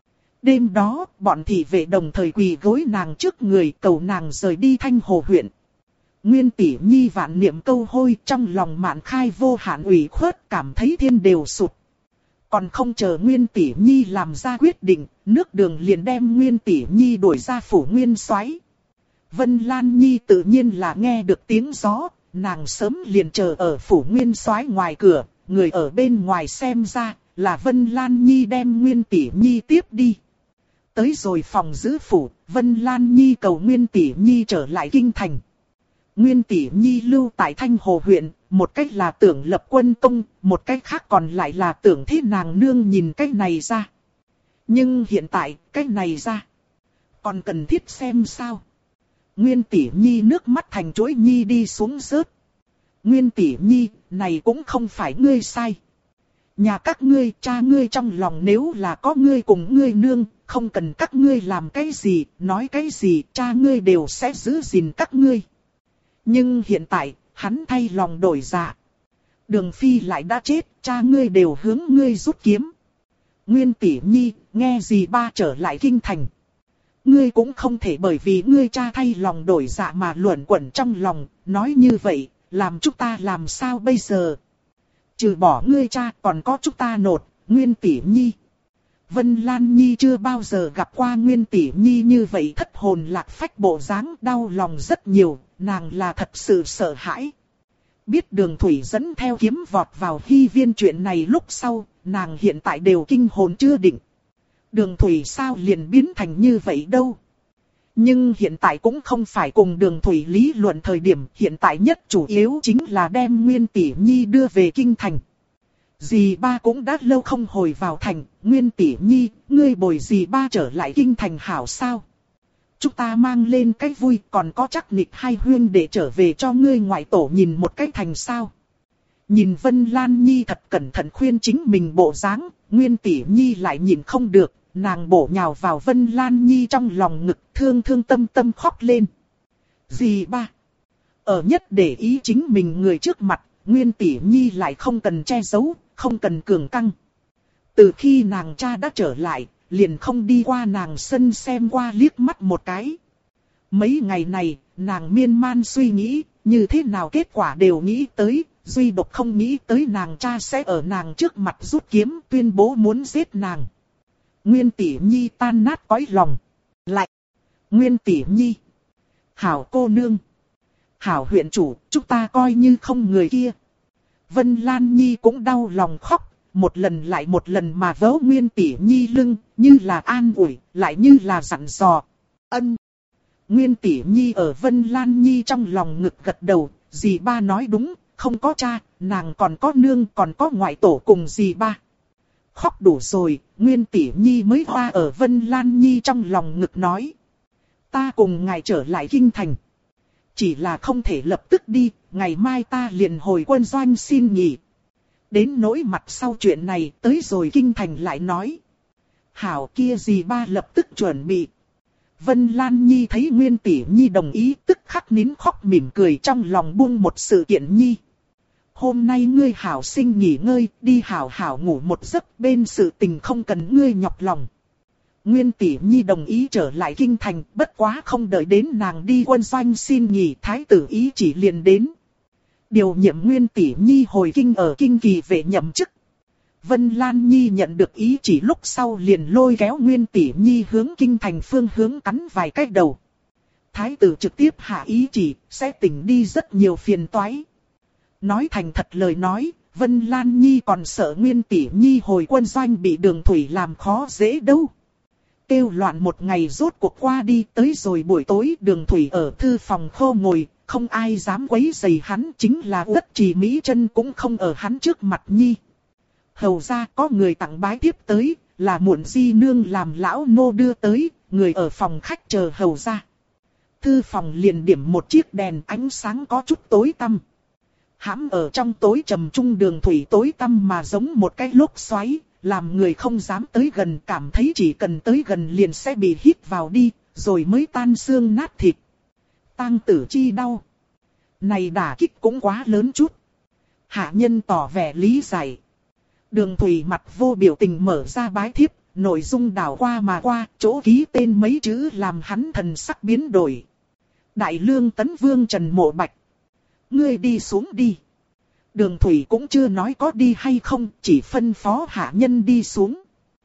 Đêm đó, bọn thị vệ đồng thời quỳ gối nàng trước người cầu nàng rời đi Thanh Hồ huyện. Nguyên Tỷ Nhi vạn niệm câu hôi, trong lòng mạn khai vô hạn ủy khuất, cảm thấy thiên đều sụt. Còn không chờ Nguyên Tỷ Nhi làm ra quyết định, nước Đường liền đem Nguyên Tỷ Nhi đuổi ra phủ Nguyên Soái. Vân Lan Nhi tự nhiên là nghe được tiếng gió, nàng sớm liền chờ ở phủ Nguyên Soái ngoài cửa, người ở bên ngoài xem ra là Vân Lan Nhi đem Nguyên Tỷ Nhi tiếp đi. Tới rồi phòng giữ phủ, Vân Lan Nhi cầu Nguyên Tỷ Nhi trở lại kinh thành. Nguyên Tỷ Nhi lưu tại Thanh Hồ huyện, một cách là tưởng lập quân công, một cách khác còn lại là tưởng thế nàng nương nhìn cách này ra. Nhưng hiện tại, cách này ra, còn cần thiết xem sao. Nguyên Tỷ Nhi nước mắt thành chuỗi nhi đi xuống rớt. Nguyên Tỷ Nhi, này cũng không phải ngươi sai. Nhà các ngươi, cha ngươi trong lòng nếu là có ngươi cùng ngươi nương, không cần các ngươi làm cái gì, nói cái gì, cha ngươi đều sẽ giữ gìn các ngươi. Nhưng hiện tại, hắn thay lòng đổi dạ. Đường Phi lại đã chết, cha ngươi đều hướng ngươi rút kiếm. Nguyên Tỷ Nhi, nghe gì ba trở lại kinh thành. Ngươi cũng không thể bởi vì ngươi cha thay lòng đổi dạ mà luẩn quẩn trong lòng, nói như vậy, làm chúng ta làm sao bây giờ? Trừ bỏ ngươi cha còn có chúng ta nột, Nguyên Tỷ Nhi. Vân Lan Nhi chưa bao giờ gặp qua Nguyên Tỷ Nhi như vậy thất hồn lạc phách bộ dáng, đau lòng rất nhiều, nàng là thật sự sợ hãi. Biết Đường Thủy dẫn theo kiếm vọt vào Hy Viên chuyện này lúc sau, nàng hiện tại đều kinh hồn chưa định. Đường Thủy sao liền biến thành như vậy đâu? Nhưng hiện tại cũng không phải cùng Đường Thủy lý luận thời điểm, hiện tại nhất chủ yếu chính là đem Nguyên Tỷ Nhi đưa về kinh thành. Dì ba cũng đã lâu không hồi vào thành, Nguyên Tỷ Nhi, ngươi bồi dì ba trở lại kinh thành hảo sao? Chúng ta mang lên cái vui, còn có chắc nịch hai huyên để trở về cho ngươi ngoại tổ nhìn một cái thành sao? Nhìn Vân Lan Nhi thật cẩn thận khuyên chính mình bộ dáng, Nguyên Tỷ Nhi lại nhìn không được, nàng bổ nhào vào Vân Lan Nhi trong lòng ngực, thương thương tâm tâm khóc lên. Dì ba, ở nhất để ý chính mình người trước mặt, Nguyên Tỷ Nhi lại không cần che giấu, không cần cường căng. Từ khi nàng cha đã trở lại, liền không đi qua nàng sân xem qua liếc mắt một cái. Mấy ngày này, nàng miên man suy nghĩ, như thế nào kết quả đều nghĩ tới, duy độc không nghĩ tới nàng cha sẽ ở nàng trước mặt rút kiếm tuyên bố muốn giết nàng. Nguyên Tỷ Nhi tan nát cõi lòng. Lại, Nguyên Tỷ Nhi, hảo cô nương, hảo huyện chủ, chúng ta coi như không người kia. Vân Lan Nhi cũng đau lòng khóc, một lần lại một lần mà vớ Nguyên Tỷ Nhi lưng, như là an ủi, lại như là dặn dò. Ân. Nguyên Tỷ Nhi ở Vân Lan Nhi trong lòng ngực gật đầu, dì ba nói đúng, không có cha, nàng còn có nương, còn có ngoại tổ cùng dì ba. Khóc đủ rồi, Nguyên Tỷ Nhi mới hoa ở Vân Lan Nhi trong lòng ngực nói. Ta cùng ngài trở lại kinh thành. Chỉ là không thể lập tức đi, ngày mai ta liền hồi quân doanh xin nghỉ. Đến nỗi mặt sau chuyện này tới rồi kinh thành lại nói. Hảo kia dì ba lập tức chuẩn bị. Vân Lan Nhi thấy Nguyên Tỷ Nhi đồng ý tức khắc nín khóc mỉm cười trong lòng buông một sự kiện nhi. Hôm nay ngươi hảo sinh nghỉ ngơi, đi hảo hảo ngủ một giấc, bên sự tình không cần ngươi nhọc lòng. Nguyên Tỷ Nhi đồng ý trở lại kinh thành, bất quá không đợi đến nàng đi quân doanh xin nghỉ, thái tử ý chỉ liền đến. Điều nhiệm Nguyên Tỷ Nhi hồi kinh ở kinh kỳ vệ nhậm chức. Vân Lan Nhi nhận được ý chỉ lúc sau liền lôi kéo Nguyên Tỷ Nhi hướng kinh thành phương hướng cắn vài cái đầu. Thái tử trực tiếp hạ ý chỉ, sẽ tỉnh đi rất nhiều phiền toái. Nói thành thật lời nói, Vân Lan Nhi còn sợ Nguyên Tỷ Nhi hồi quân doanh bị Đường Thủy làm khó dễ đâu. Kêu loạn một ngày rốt cuộc qua đi, tới rồi buổi tối Đường Thủy ở thư phòng khô ngồi, không ai dám quấy rầy hắn, chính là Uất Trì Mỹ Chân cũng không ở hắn trước mặt Nhi. Hầu ra có người tặng bái thiếp tới, là Muộn Di Nương làm lão nô đưa tới, người ở phòng khách chờ hầu ra. Thư phòng liền điểm một chiếc đèn ánh sáng có chút tối tăm. Hãm ở trong tối trầm trung Đường Thủy tối tăm mà giống một cái lốc xoáy, làm người không dám tới gần, cảm thấy chỉ cần tới gần liền sẽ bị hít vào đi, rồi mới tan xương nát thịt. Tang Tử Chi đau. Này đả kích cũng quá lớn chút. Hạ nhân tỏ vẻ lý giải. Đường Thủy mặt vô biểu tình mở ra bái thiếp, nội dung đảo qua mà qua, chỗ ký tên mấy chữ làm hắn thần sắc biến đổi. Đại Lương Tấn Vương Trần Mộ Bạch. Ngươi đi xuống đi. Đường Thủy cũng chưa nói có đi hay không, chỉ phân phó hạ nhân đi xuống.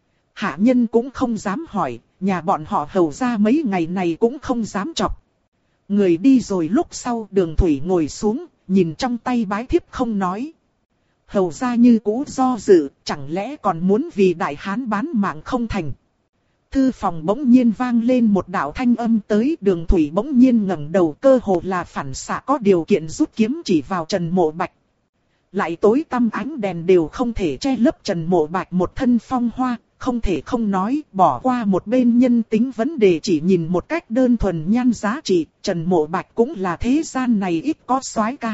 Hạ nhân cũng không dám hỏi, nhà bọn họ hầu ra mấy ngày này cũng không dám chọc. Người đi rồi lúc sau Đường Thủy ngồi xuống, nhìn trong tay bái thiếp không nói. Hầu ra như cũ do dự, chẳng lẽ còn muốn vì đại hán bán mạng không thành. Thư phòng bỗng nhiên vang lên một đạo thanh âm tới, Đường Thủy bỗng nhiên ngẩng đầu, cơ hồ là phản xạ có điều kiện rút kiếm chỉ vào Trần Mộ Bạch. Lại tối tăm ánh đèn đều không thể che lấp Trần Mộ Bạch một thân phong hoa, không thể không nói, bỏ qua một bên nhân tính vấn đề chỉ nhìn một cách đơn thuần nhan giá trị, Trần Mộ Bạch cũng là thế gian này ít có soái ca.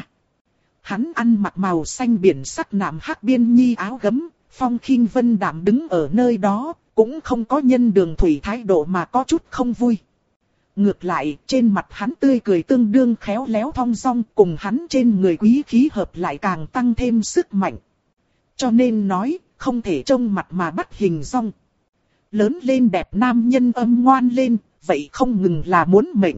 Hắn ăn mặc màu xanh biển sắc nạm hắc biên nhi áo gấm, phong khinh vân đạm đứng ở nơi đó, cũng không có nhân Đường Thủy thái độ mà có chút không vui. Ngược lại, trên mặt hắn tươi cười tương đương khéo léo thong dong, cùng hắn trên người quý khí hợp lại càng tăng thêm sức mạnh. Cho nên nói, không thể trông mặt mà bắt hình dong. Lớn lên đẹp nam nhân âm ngoan lên, vậy không ngừng là muốn mệnh.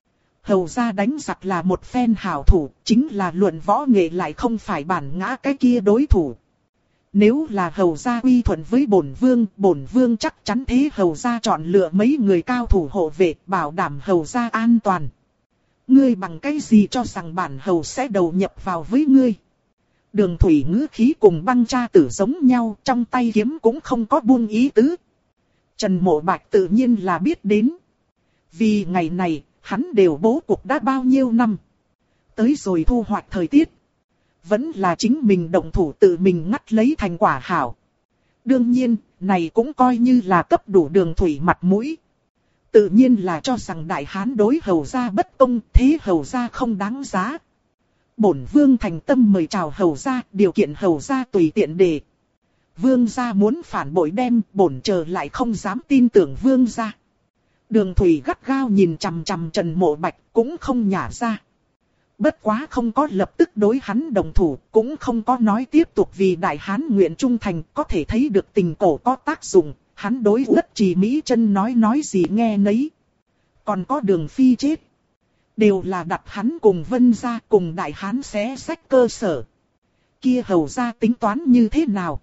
Hầu ra đánh giặc là một phen hảo thủ, chính là luận võ nghệ lại không phải bản ngã cái kia đối thủ. Nếu là hầu gia uy thuận với bổn vương chắc chắn thế hầu gia chọn lựa mấy người cao thủ hộ vệ, bảo đảm hầu gia an toàn. Ngươi bằng cái gì cho rằng bản hầu sẽ đầu nhập vào với ngươi? Đường thủy ngữ khí cùng Băng Cha Tử giống nhau, trong tay kiếm cũng không có buông ý tứ. Trần Mộ Bạch tự nhiên là biết đến. Vì ngày này, hắn đều bố cục đã bao nhiêu năm. Tới rồi thu hoạch thời tiết. Vẫn là chính mình động thủ tự mình ngắt lấy thành quả hảo. Đương nhiên, này cũng coi như là cấp đủ đường thủy mặt mũi. Tự nhiên là cho rằng đại hán đối hầu gia bất công, thế hầu gia không đáng giá. Bổn vương thành tâm mời chào hầu gia, điều kiện hầu gia tùy tiện đề. Vương gia muốn phản bội đem, bổn chờ lại không dám tin tưởng vương gia. Đường thủy gắt gao nhìn chằm chằm Trần Mộ Bạch, cũng không nhả ra. Bất quá không có lập tức đối hắn đồng thủ, cũng không có nói tiếp tục vì đại hán nguyện trung thành, có thể thấy được tình cổ có tác dụng, hắn đối Uất Trì Mỹ Chân nói gì nghe nấy. Còn có Đường Phi chết. Đều là đặt hắn cùng Vân gia cùng đại hán xé sách cơ sở. Kia hầu gia tính toán như thế nào?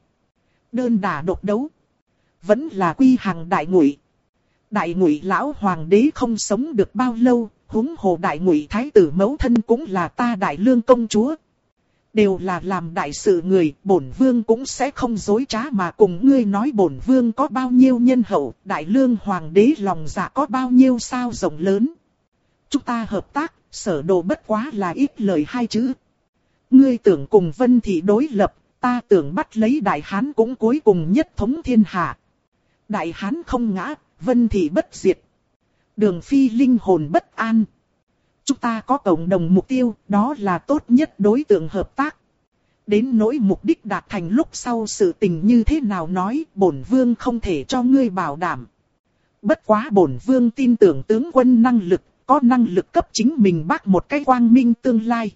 Đơn đả độc đấu. Vẫn là quy hàng đại ngụy. Đại ngụy lão hoàng đế không sống được bao lâu, huống hồ đại ngụy thái tử mẫu thân cũng là ta đại lương công chúa. Đều là làm đại sự người, bổn vương cũng sẽ không dối trá mà cùng ngươi nói bổn vương có bao nhiêu nhân hậu, đại lương hoàng đế lòng dạ có bao nhiêu sao rộng lớn. Chúng ta hợp tác, sở đồ bất quá là ít lời hai chữ. Ngươi tưởng cùng Vân Thị đối lập, ta tưởng bắt lấy đại hán cũng cuối cùng nhất thống thiên hạ. Đại hán không ngã, Vân Thị bất diệt. Đường Phi linh hồn bất an. Chúng ta có cộng đồng mục tiêu, đó là tốt nhất đối tượng hợp tác. Đến nỗi mục đích đạt thành lúc sau sự tình như thế nào nói, bổn vương không thể cho ngươi bảo đảm. Bất quá bổn vương tin tưởng tướng quân năng lực, có năng lực cấp chính mình bác một cái quang minh tương lai.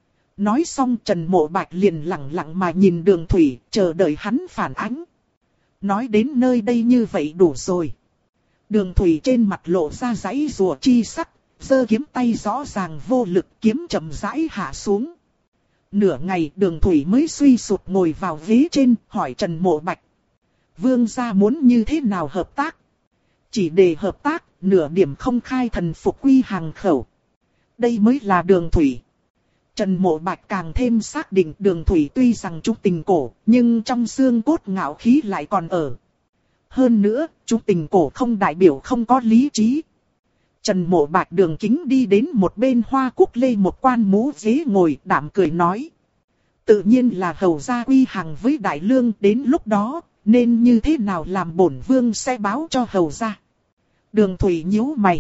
Nói xong Trần Mộ Bạch liền lặng lặng mà nhìn Đường Thủy, chờ đợi hắn phản ánh. Nói đến nơi đây như vậy đủ rồi. Đường Thủy trên mặt lộ ra giãy rùa chi sắc, giơ kiếm tay rõ ràng vô lực, kiếm chậm rãi hạ xuống. Nửa ngày Đường Thủy mới suy sụp ngồi vào ghế trên, hỏi Trần Mộ Bạch. Vương gia muốn như thế nào hợp tác? Chỉ để hợp tác, nửa điểm không khai thần phục quy hàng khẩu. Đây mới là Đường Thủy. Trần Mộ Bạch càng thêm xác định Đường Thủy tuy rằng trung tình cổ, nhưng trong xương cốt ngạo khí lại còn ở. Hơn nữa, trung tình cổ không đại biểu không có lý trí. Trần Mộ Bạch đường kính đi đến một bên hoa cúc lê một quan mũ ghế ngồi, đạm cười nói. Tự nhiên là hầu gia quy hàng với đại lương, đến lúc đó, nên như thế nào làm bổn vương sẽ báo cho hầu gia. Đường Thủy nhíu mày.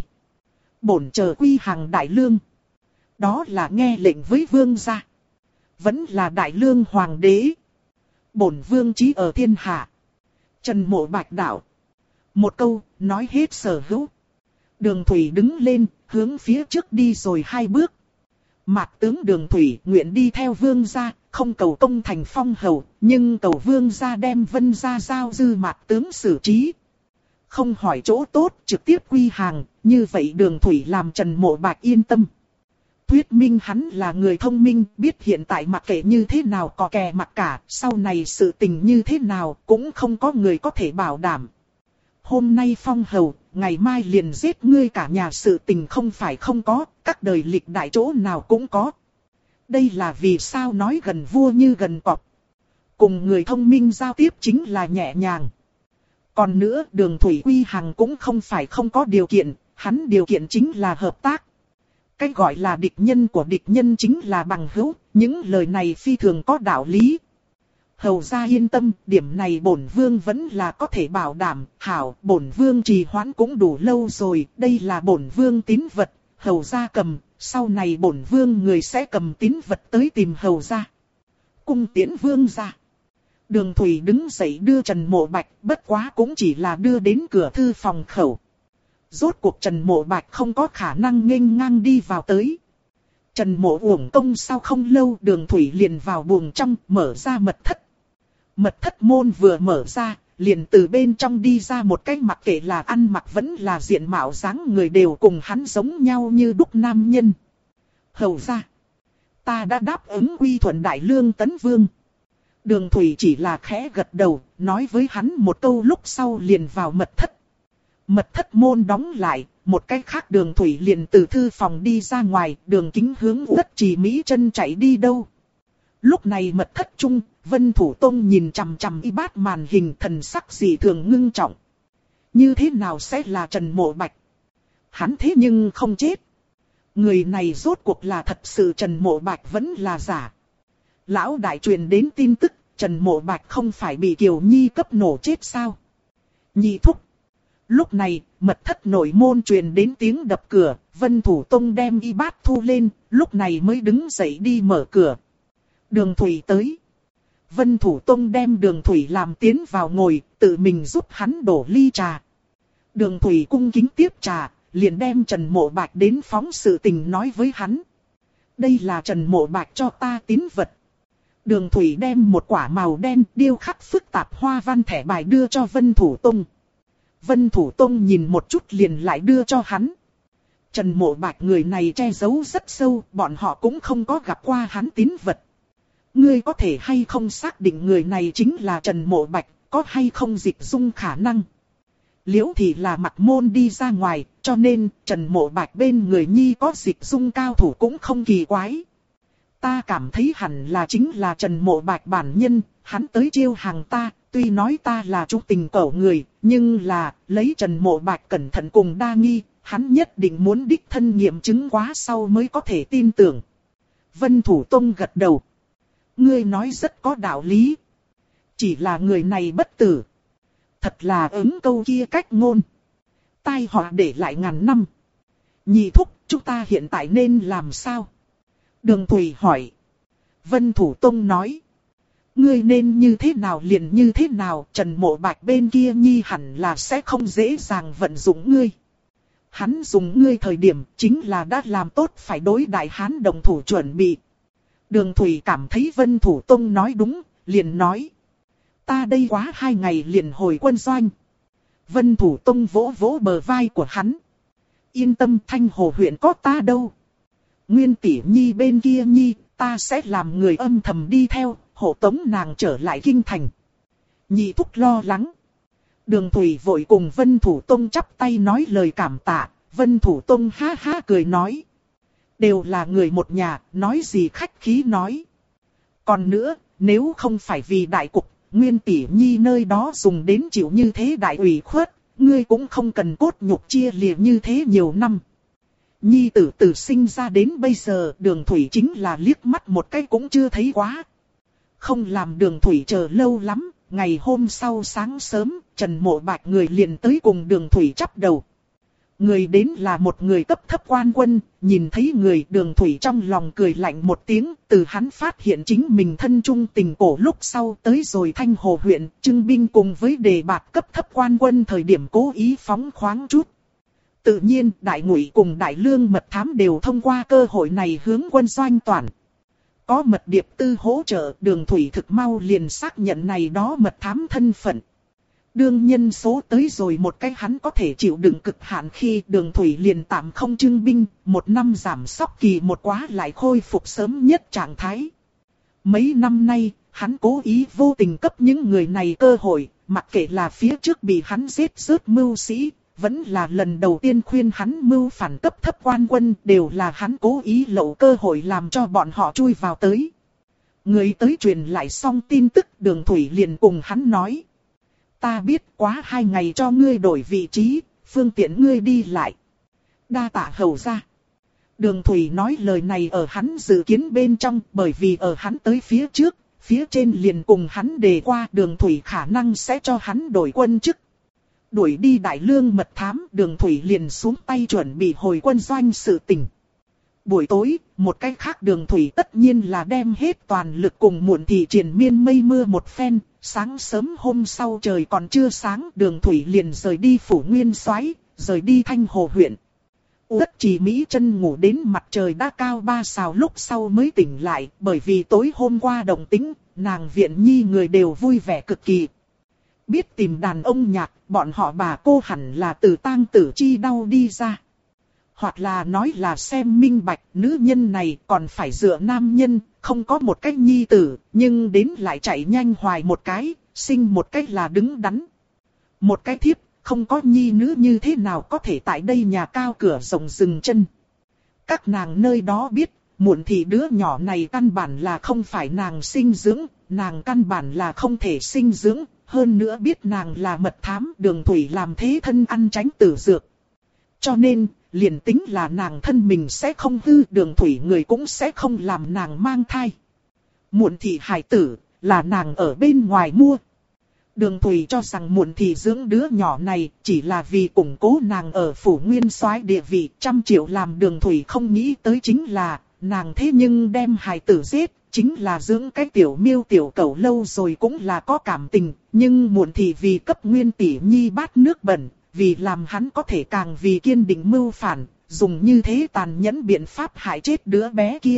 Bổn chờ quy hàng đại lương. Đó là nghe lệnh với vương gia. Vẫn là đại lương hoàng đế. Bổn vương chí ở thiên hạ. Trần Mộ Bạch đạo. Một câu, nói hết sở hữu. Đường Thủy đứng lên, hướng phía trước đi rồi hai bước. Mạc tướng Đường Thủy nguyện đi theo vương gia, không cầu công thành phong hầu, nhưng cầu vương gia đem Vân gia giao dư Mạc tướng xử trí. Không hỏi chỗ tốt, trực tiếp quy hàng, như vậy Đường Thủy làm Trần Mộ Bạch yên tâm. Thuyết minh hắn là người thông minh, biết hiện tại mặc kệ như thế nào có kè mặc cả, sau này sự tình như thế nào cũng không có người có thể bảo đảm. Hôm nay phong hầu, ngày mai liền giết ngươi cả nhà, sự tình không phải không có, các đời lịch đại chỗ nào cũng có. Đây là vì sao nói gần vua như gần cọp. Cùng người thông minh giao tiếp chính là nhẹ nhàng. Còn nữa Đường Thủy quy hàng cũng không phải không có điều kiện, hắn điều kiện chính là hợp tác. Cái gọi là địch nhân của địch nhân chính là bằng hữu, những lời này phi thường có đạo lý. Hầu gia yên tâm, điểm này bổn vương vẫn là có thể bảo đảm. Hảo, bổn vương trì hoãn cũng đủ lâu rồi, đây là bổn vương tín vật, hầu gia cầm, sau này bổn vương người sẽ cầm tín vật tới tìm hầu gia. Cung tiễn vương gia. Đường Thủy đứng dậy đưa Trần Mộ Bạch, bất quá cũng chỉ là đưa đến cửa thư phòng khẩu. Rốt cuộc Trần Mộ Bạch không có khả năng nghênh ngang đi vào tới. Trần Mộ uổng công sau không lâu Đường Thủy liền vào buồng trong, mở ra mật thất. Mật thất môn vừa mở ra, liền từ bên trong đi ra một cái mặc kệ là ăn mặc vẫn là diện mạo dáng người đều cùng hắn giống nhau như đúc nam nhân. Hầu gia, ta đã đáp ứng quy thuận đại lương tấn vương. Đường Thủy chỉ là khẽ gật đầu, nói với hắn một câu lúc sau liền vào mật thất. Mật thất môn đóng lại, một cái khác Đường Thủy liền từ thư phòng đi ra ngoài, Đường Kính hướng Uất Trì Mỹ chân chạy đi đâu. Lúc này mật thất trung, Vân Thủ Tông nhìn chằm chằm y bát màn hình, thần sắc dị thường ngưng trọng. Như thế nào sẽ là Trần Mộ Bạch? Hắn thế nhưng không chết. Người này rốt cuộc là thật sự Trần Mộ Bạch vẫn là giả. Lão đại truyền đến tin tức, Trần Mộ Bạch không phải bị Kiều Nhi cấp nổ chết sao? Nhị thúc. Lúc này, mật thất nội môn truyền đến tiếng đập cửa, Vân Thủ Tông đem y bát thu lên, lúc này mới đứng dậy đi mở cửa. Đường Thủy tới. Vân Thủ Tông đem Đường Thủy làm tiến vào ngồi, tự mình giúp hắn đổ ly trà. Đường Thủy cung kính tiếp trà, liền đem Trần Mộ Bạch đến phóng sự tình nói với hắn. Đây là Trần Mộ Bạch cho ta tín vật. Đường Thủy đem một quả màu đen điêu khắc phức tạp hoa văn thẻ bài đưa cho Vân Thủ Tông. Vân Thủ Tông nhìn một chút liền lại đưa cho hắn. Trần Mộ Bạch người này che giấu rất sâu, bọn họ cũng không có gặp qua hắn tín vật. Ngươi có thể hay không xác định người này chính là Trần Mộ Bạch, có hay không dịch dung khả năng? Liễu thì là mặt môn đi ra ngoài, cho nên Trần Mộ Bạch bên người nhi có dịch dung cao thủ cũng không kỳ quái. Ta cảm thấy hẳn là chính là Trần Mộ Bạch bản nhân, hắn tới chiêu hàng ta, tuy nói ta là trung tình cẩu người, nhưng là lấy Trần Mộ Bạch cẩn thận cùng đa nghi, hắn nhất định muốn đích thân nghiệm chứng quá sau mới có thể tin tưởng. Vân Thủ Tông gật đầu. Ngươi nói rất có đạo lý. Chỉ là người này bất tử. Thật là ứng câu kia cách ngôn. Tai họa để lại ngàn năm. Nhị thúc, chúng ta hiện tại nên làm sao? Đường Thủy hỏi. Vân Thủ Tông nói. Ngươi nên như thế nào liền như thế nào, Trần Mộ Bạch bên kia nhi hẳn là sẽ không dễ dàng vận dụng ngươi. Hắn dùng ngươi thời điểm chính là đã làm tốt phải đối đại hán đồng thủ chuẩn bị. Đường Thủy cảm thấy Vân Thủ Tông nói đúng, liền nói. Ta đây quá 2 ngày liền hồi quân doanh. Vân Thủ Tông vỗ vỗ bờ vai của hắn. Yên tâm, Thanh Hồ huyện có ta đâu. Nguyên tỷ nhi bên kia nhi, ta sẽ làm người âm thầm đi theo, hộ tống nàng trở lại kinh thành. Nhị thúc lo lắng. Đường Thủy vội cùng Vân Thủ Tông chắp tay nói lời cảm tạ. Vân Thủ Tông ha ha cười nói. Đều là người một nhà, nói gì khách khí nói. Còn nữa, nếu không phải vì đại cục, Nguyên tỷ nhi nơi đó dùng đến chịu như thế đại ủy khuất, ngươi cũng không cần cốt nhục chia lìa như thế nhiều năm. Nhi tử tử sinh ra đến bây giờ, Đường Thủy chính là liếc mắt một cái cũng chưa thấy quá. Không làm Đường Thủy chờ lâu lắm, ngày hôm sau sáng sớm, Trần Mộ Bạch người liền tới cùng Đường Thủy chắp đầu. Người đến là một người cấp thấp quan quân, nhìn thấy người Đường Thủy trong lòng cười lạnh một tiếng, từ hắn phát hiện chính mình thân trung tình cổ lúc sau tới rồi Thanh Hồ huyện, trưng binh cùng với đề bạt cấp thấp quan quân thời điểm cố ý phóng khoáng chút. Tự nhiên, Đại Ngụy cùng Đại Lương mật thám đều thông qua cơ hội này hướng quân doanh toàn. Có mật điệp tư hỗ trợ, Đường Thủy thực mau liền xác nhận này đó mật thám thân phận. Đương nhân số tới rồi một cái hắn có thể chịu đựng cực hạn khi Đường Thủy liền tạm không trưng binh, 1 năm giảm sóc kỳ một quá lại khôi phục sớm nhất trạng thái. Mấy năm nay, hắn cố ý vô tình cấp những người này cơ hội, mặc kệ là phía trước bị hắn giết rớt mưu sĩ, vẫn là lần đầu tiên khuyên hắn mưu phản cấp thấp quan quân, đều là hắn cố ý lậu cơ hội làm cho bọn họ chui vào tới. Người tới truyền lại xong tin tức, Đường Thủy liền cùng hắn nói. Ta biết quá 2 ngày cho ngươi đổi vị trí, phương tiện ngươi đi lại. Đa tạ hầu ra. Đường Thủy nói lời này ở hắn dự kiến bên trong, bởi vì ở hắn tới phía trước, phía trên liền cùng hắn đề qua Đường Thủy khả năng sẽ cho hắn đổi quân chức. Đuổi đi Đại Lương mật thám, Đường Thủy liền xuống tay chuẩn bị hồi quân doanh sự tình. Buổi tối, một cách khác Đường Thủy tất nhiên là đem hết toàn lực cùng Muộn Thị triền miên mây mưa một phen. Sáng sớm hôm sau trời còn chưa sáng, Đường Thủy liền rời đi Phủ Nguyên Soái, rời đi Thanh Hồ huyện. Uất Trì Mỹ chân ngủ đến mặt trời đã cao 3 sào lúc sau mới tỉnh lại, bởi vì tối hôm qua động tĩnh, nàng viện nhi người đều vui vẻ cực kỳ. Biết tìm đàn ông nhạc, bọn họ bà cô hẳn là từ tang tử chi đau đi ra. Hoặc là nói là xem minh bạch, nữ nhân này còn phải dựa nam nhân, không có một cái nhi tử, nhưng đến lại chạy nhanh hoài một cái, sinh một cái là đứng đắn. Một cái thiếp, không có nhi nữ như thế nào có thể tại đây nhà cao cửa rộng dừng chân. Các nàng nơi đó biết, Muộn Thị đứa nhỏ này căn bản là không phải nàng sinh dưỡng, nàng căn bản là không thể sinh dưỡng, hơn nữa biết nàng là mật thám Đường Thủy làm thế thân ăn tránh tử dược. Cho nên, liền tính là nàng thân mình sẽ không hư, Đường Thủy người cũng sẽ không làm nàng mang thai. Muộn Thị hài tử, là nàng ở bên ngoài mua. Đường Thủy cho rằng Muộn Thị dưỡng đứa nhỏ này chỉ là vì củng cố nàng ở phủ nguyên soái địa vị, 100 triệu làm Đường Thủy không nghĩ tới chính là, nàng thế nhưng đem hài tử giết, chính là dưỡng cái tiểu miêu tiểu cẩu lâu rồi cũng là có cảm tình, nhưng Muộn Thị vì cấp Nguyên tỷ nhi bát nước bẩn, vì làm hắn có thể càng vì kiên định mưu phản, dùng như thế tàn nhẫn biện pháp hại chết đứa bé kia.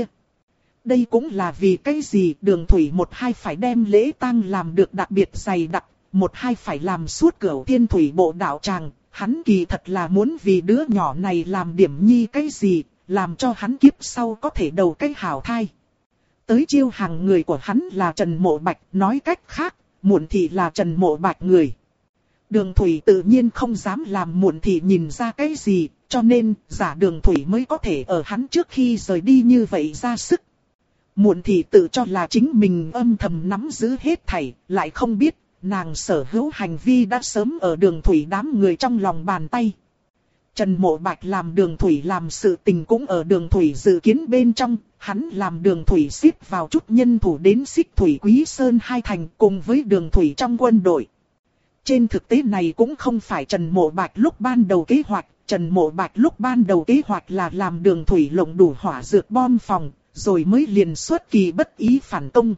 Đây cũng là vì cái gì Đường Thủy một hai phải đem lễ tang làm được đặc biệt dày đặc, một hai phải làm suốt Cửu Thiên Thủy bộ đạo tràng, hắn kỳ thật là muốn vì đứa nhỏ này làm điểm nhi cái gì, làm cho hắn kiếp sau có thể đầu cái hảo thai. Tới chiêu hàng người của hắn là Trần Mộ Bạch, nói cách khác, Muộn Thị là Trần Mộ Bạch người. Đường Thủy tự nhiên không dám làm Muộn Thị nhìn ra cái gì, cho nên giả Đường Thủy mới có thể ở hắn trước khi rời đi như vậy ra sức. Muộn Thị tự cho là chính mình âm thầm nắm giữ hết thảy, lại không biết, nàng sở hữu hành vi đã sớm ở Đường Thủy đám người trong lòng bàn tay. Trần Mộ Bạch làm Đường Thủy làm sự tình cũng ở Đường Thủy dự kiến bên trong, hắn làm Đường Thủy xếp vào chút nhân thủ đến Xích Thủy Quý Sơn hai thành cùng với Đường Thủy trong quân đội. Trên thực tế này cũng không phải Trần Mộ Bạch lúc ban đầu kế hoạch, Trần Mộ Bạch lúc ban đầu kế hoạch là làm Đường Thủy lộng đủ hỏa dược bom phòng, rồi mới liền xuất kỳ bất ý phản công.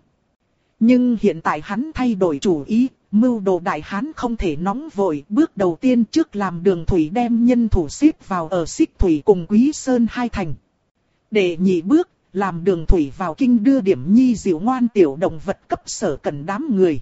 Nhưng hiện tại hắn thay đổi chủ ý, mưu đồ đại hán không thể nóng vội, bước đầu tiên trước làm Đường Thủy đem nhân thủ xếp vào ở Xích Thủy cùng Quý Sơn hai thành. Để nhị bước, làm Đường Thủy vào kinh đưa điểm nhi dịu ngoan tiểu động vật cấp Sở Cẩn đám người.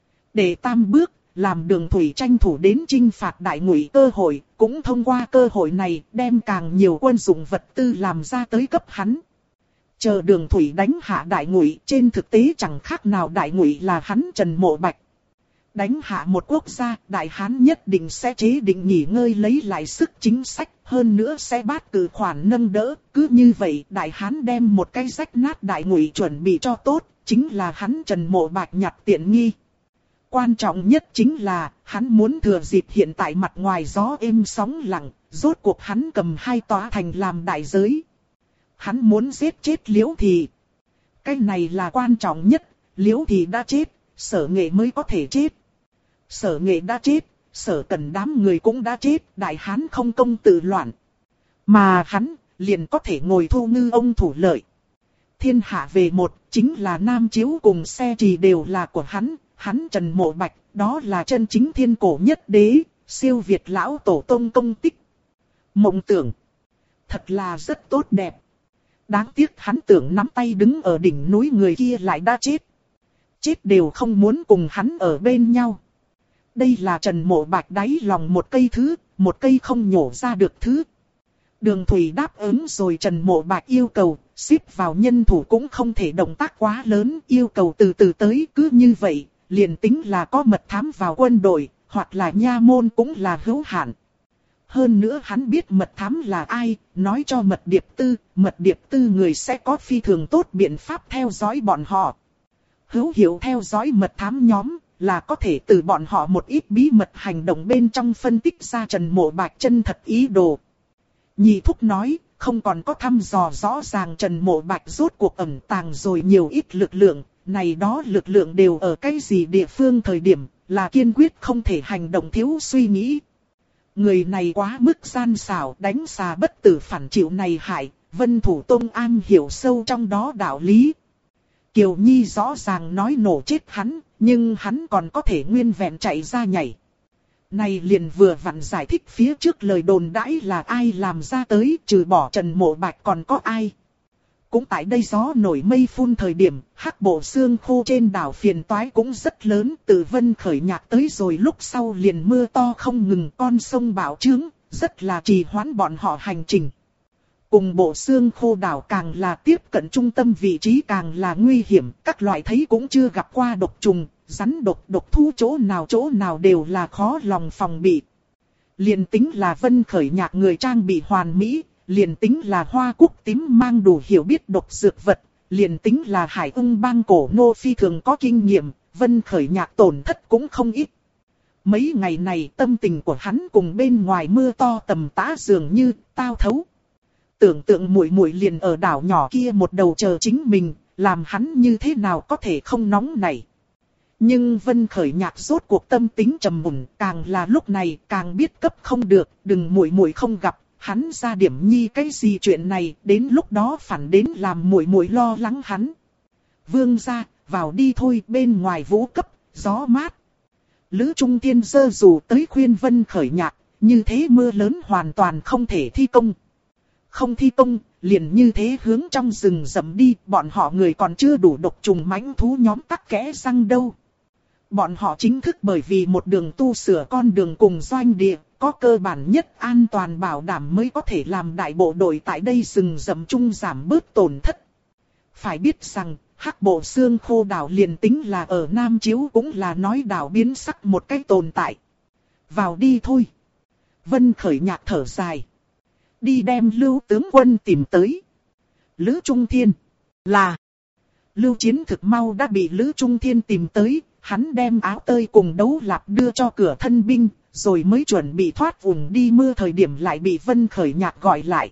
Để tam bước, làm Đường Thủy tranh thủ đến chinh phạt Đại Ngụy cơ hội, cũng thông qua cơ hội này đem càng nhiều quân dụng vật tư làm ra tới cấp hắn. Chờ Đường Thủy đánh hạ Đại Ngụy, trên thực tế chẳng khác nào Đại Ngụy là hắn Trần Mộ Bạch. Đánh hạ một quốc gia, Đại Hán nhất định sẽ chế định nghỉ ngơi lấy lại sức chính sách, hơn nữa sẽ bát cử khoản nâng đỡ. Cứ như vậy, Đại Hán đem một cái rách nát Đại Ngụy chuẩn bị cho tốt, chính là hắn Trần Mộ Bạch nhặt tiện nghi. Quan trọng nhất chính là, hắn muốn thừa dịp hiện tại mặt ngoài gió êm sóng lặng, rốt cuộc hắn cầm 2 tòa thành làm đại giới. Hắn muốn giết chết Liễu Thị. Cái này là quan trọng nhất, Liễu Thị đã chết, Sở Nghệ mới có thể chết. Sở Nghệ đã chết, Sở Cẩn đám người cũng đã chết, Đại Hán không công tự loạn. Mà hắn, liền có thể ngồi thu ngư ông thủ lợi. Thiên hạ về một, chính là Nam Chiếu cùng xe trì đều là của hắn, hắn Trần Mộ Bạch, đó là chân chính thiên cổ nhất đế, siêu việt lão tổ tông công tích. Mộng tưởng, thật là rất tốt đẹp. Đáng tiếc hắn tưởng nắm tay đứng ở đỉnh núi người kia lại đã chết. Chết đều không muốn cùng hắn ở bên nhau. Đây là Trần Mộ Bạch đáy lòng một cây thứ, một cây không nhổ ra được thứ. Đường Thủy đáp ứng rồi Trần Mộ Bạch yêu cầu, xếp vào nhân thủ cũng không thể động tác quá lớn, yêu cầu từ từ tới, cứ như vậy, liền tính là có mật thám vào quân đội, hoặc là nha môn cũng là hữu hạn. Hơn nữa hắn biết mật thám là ai, nói cho mật điệp tư người sẽ có phi thường tốt biện pháp theo dõi bọn họ. Hữu hiệu theo dõi mật thám nhóm, là có thể từ bọn họ một ít bí mật hành động bên trong phân tích ra Trần Mộ Bạch chân thật ý đồ. Nhị thúc nói, không còn có thăm dò rõ ràng Trần Mộ Bạch rốt cuộc ẩn tàng rồi nhiều ít lực lượng, này đó lực lượng đều ở cái gì địa phương thời điểm, là kiên quyết không thể hành động thiếu suy nghĩ. Người này quá mức gian xảo, đánh xà bất tử phản chịu này hại, Vân Thủ Tông An hiểu sâu trong đó đạo lý. Kiều Nhi rõ ràng nói nổ chết hắn, nhưng hắn còn có thể nguyên vẹn chạy ra nhảy. Này liền vừa vặn giải thích phía trước lời đồn đãi là ai làm ra tới, trừ bỏ Trần Mộ Bạch còn có ai. Cũng tại đây gió nổi mây phun thời điểm, hắc bộ xương khô trên đảo phiền toái cũng rất lớn, từ Vân Khởi nhạc tới rồi lúc sau liền mưa to không ngừng, con sông bão trướng, rất là trì hoãn bọn họ hành trình. cùng bộ xương khô đảo càng là tiếp cận trung tâm vị trí càng là nguy hiểm, các loại thấy cũng chưa gặp qua độc trùng, rắn độc thú chỗ nào đều là khó lòng phòng bị. Liền tính là Vân Khởi Nhạc người trang bị hoàn mỹ, liền tính là Hoa Cúc Tím mang đủ hiểu biết độc dược vật, liền tính là Hải Ung bang cổ nô phi thường có kinh nghiệm, Vân Khởi Nhạc tổn thất cũng không ít. Mấy ngày này tâm tình của hắn cùng bên ngoài mưa to tầm tã dường như tao thấu. Tưởng tượng muội muội liền ở đảo nhỏ kia một đầu chờ chính mình, làm hắn như thế nào có thể không nóng nảy. Nhưng Vân Khởi Nhạc rốt cuộc tâm tính trầm mùn, càng là lúc này càng biết cấp không được, đừng muội muội không gặp, hắn ra điểm nhi cái gì chuyện này, đến lúc đó phản đến làm muội muội lo lắng hắn. Vương gia, vào đi thôi, bên ngoài vũ cấp, gió mát. Lữ Trung Tiên giơ dù tới khuyên Vân Khởi Nhạc, như thế mưa lớn hoàn toàn không thể thi công. Không thi công, liền như thế hướng trong rừng rậm đi, bọn họ người còn chưa đủ độc trùng mãnh thú nhóm tắc kẽ răng đâu. Bọn họ chính thức bởi vì một đường tu sửa con đường cùng doanh địa, có cơ bản nhất an toàn bảo đảm mới có thể làm đại bộ đội tại đây rừng rậm chung giảm bớt tổn thất. Phải biết rằng, Hắc Bộ Xương Khô đảo liền tính là ở Nam Chiếu cũng là nói đảo biến sắc một cái tồn tại. Vào đi thôi. Vân Khởi Nhạc thở dài. Đi đem Lưu tướng quân tìm tới. Lữ Trung Thiên. Là. Lưu Chiến thực mau đã bị Lữ Trung Thiên tìm tới. Hắn đem áo tơi cùng đấu lạp đưa cho cửa thân binh. Rồi mới chuẩn bị thoát vùng đi mưa thời điểm lại bị Vân Khởi Nhạc gọi lại.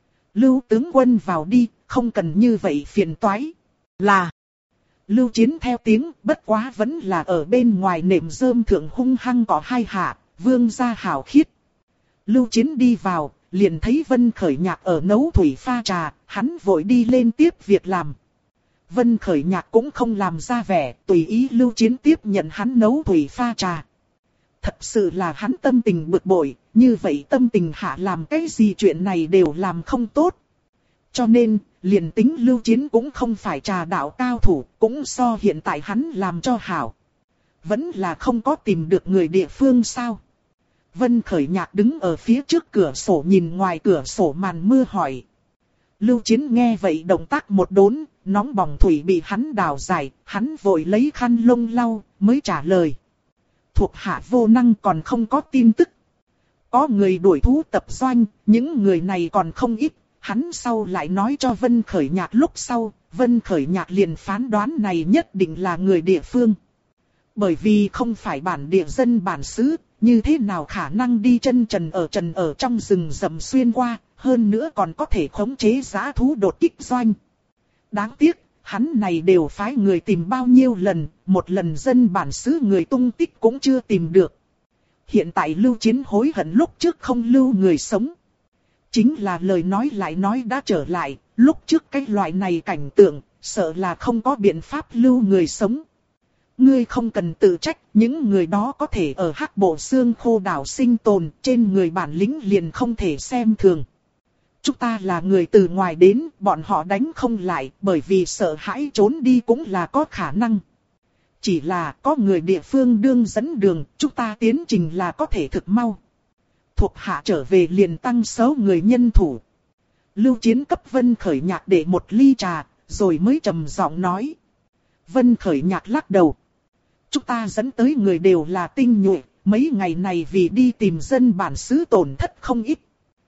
Lưu tướng quân vào đi. Không cần như vậy phiền toái. Là. Lưu Chiến theo tiếng, bất quá vẫn là ở bên ngoài nệm rơm thượng hung hăng cỏ hai hạ, vương gia hảo khiết. Lưu Chiến đi vào, liền thấy Vân Khởi Nhạc ở nấu thủy pha trà, hắn vội đi lên tiếp việc làm. Vân Khởi Nhạc cũng không làm ra vẻ, tùy ý Lưu Chiến tiếp nhận hắn nấu thủy pha trà. Thật sự là hắn tâm tình bực bội, như vậy tâm tình hạ làm cái gì chuyện này đều làm không tốt. Cho nên, liền tính Lưu Chiến cũng không phải trà đạo cao thủ, cũng so hiện tại hắn làm cho hảo. Vẫn là không có tìm được người địa phương sao. Vân Khởi Nhạc đứng ở phía trước cửa sổ nhìn ngoài cửa sổ màn mưa hỏi. Lưu Chiến nghe vậy động tác một đốn, nóng bỏng thủy bị hắn đào dài, hắn vội lấy khăn lông lau, mới trả lời. Thuộc hạ vô năng còn không có tin tức. Có người đuổi thú tập doanh, những người này còn không ít. Hắn sau lại nói cho Vân Khởi Nhạc lúc sau, Vân Khởi Nhạc liền phán đoán này nhất định là người địa phương. Bởi vì không phải bản địa dân bản xứ, như thế nào khả năng đi chân trần ở trong rừng rậm xuyên qua, hơn nữa còn có thể khống chế dã thú đột kích doanh. Đáng tiếc, hắn này đều phái người tìm bao nhiêu lần, một lần dân bản xứ người tung tích cũng chưa tìm được. Hiện tại Lưu Chiến hối hận lúc trước không lưu người sống. Chính là lời nói lại nói đã trở lại, lúc trước cái loại này cảnh tượng, sợ là không có biện pháp lưu người sống. Ngươi không cần tự trách, những người đó có thể ở Hắc Bộ Xương Khô đảo sinh tồn, trên người bản lĩnh liền không thể xem thường. Chúng ta là người từ ngoài đến, bọn họ đánh không lại, bởi vì sợ hãi trốn đi cũng là có khả năng. Chỉ là có người địa phương đương dẫn đường, chúng ta tiến trình là có thể thực mau. Thuộc hạ trở về liền tăng số người nhân thủ. Lưu Chiến cấp Vân Khởi Nhạc để một ly trà, rồi mới trầm giọng nói. Vân Khởi Nhạc lắc đầu. Chúng ta dẫn tới người đều là tinh nhuệ, mấy ngày này vì đi tìm dân bản xứ tổn thất không ít.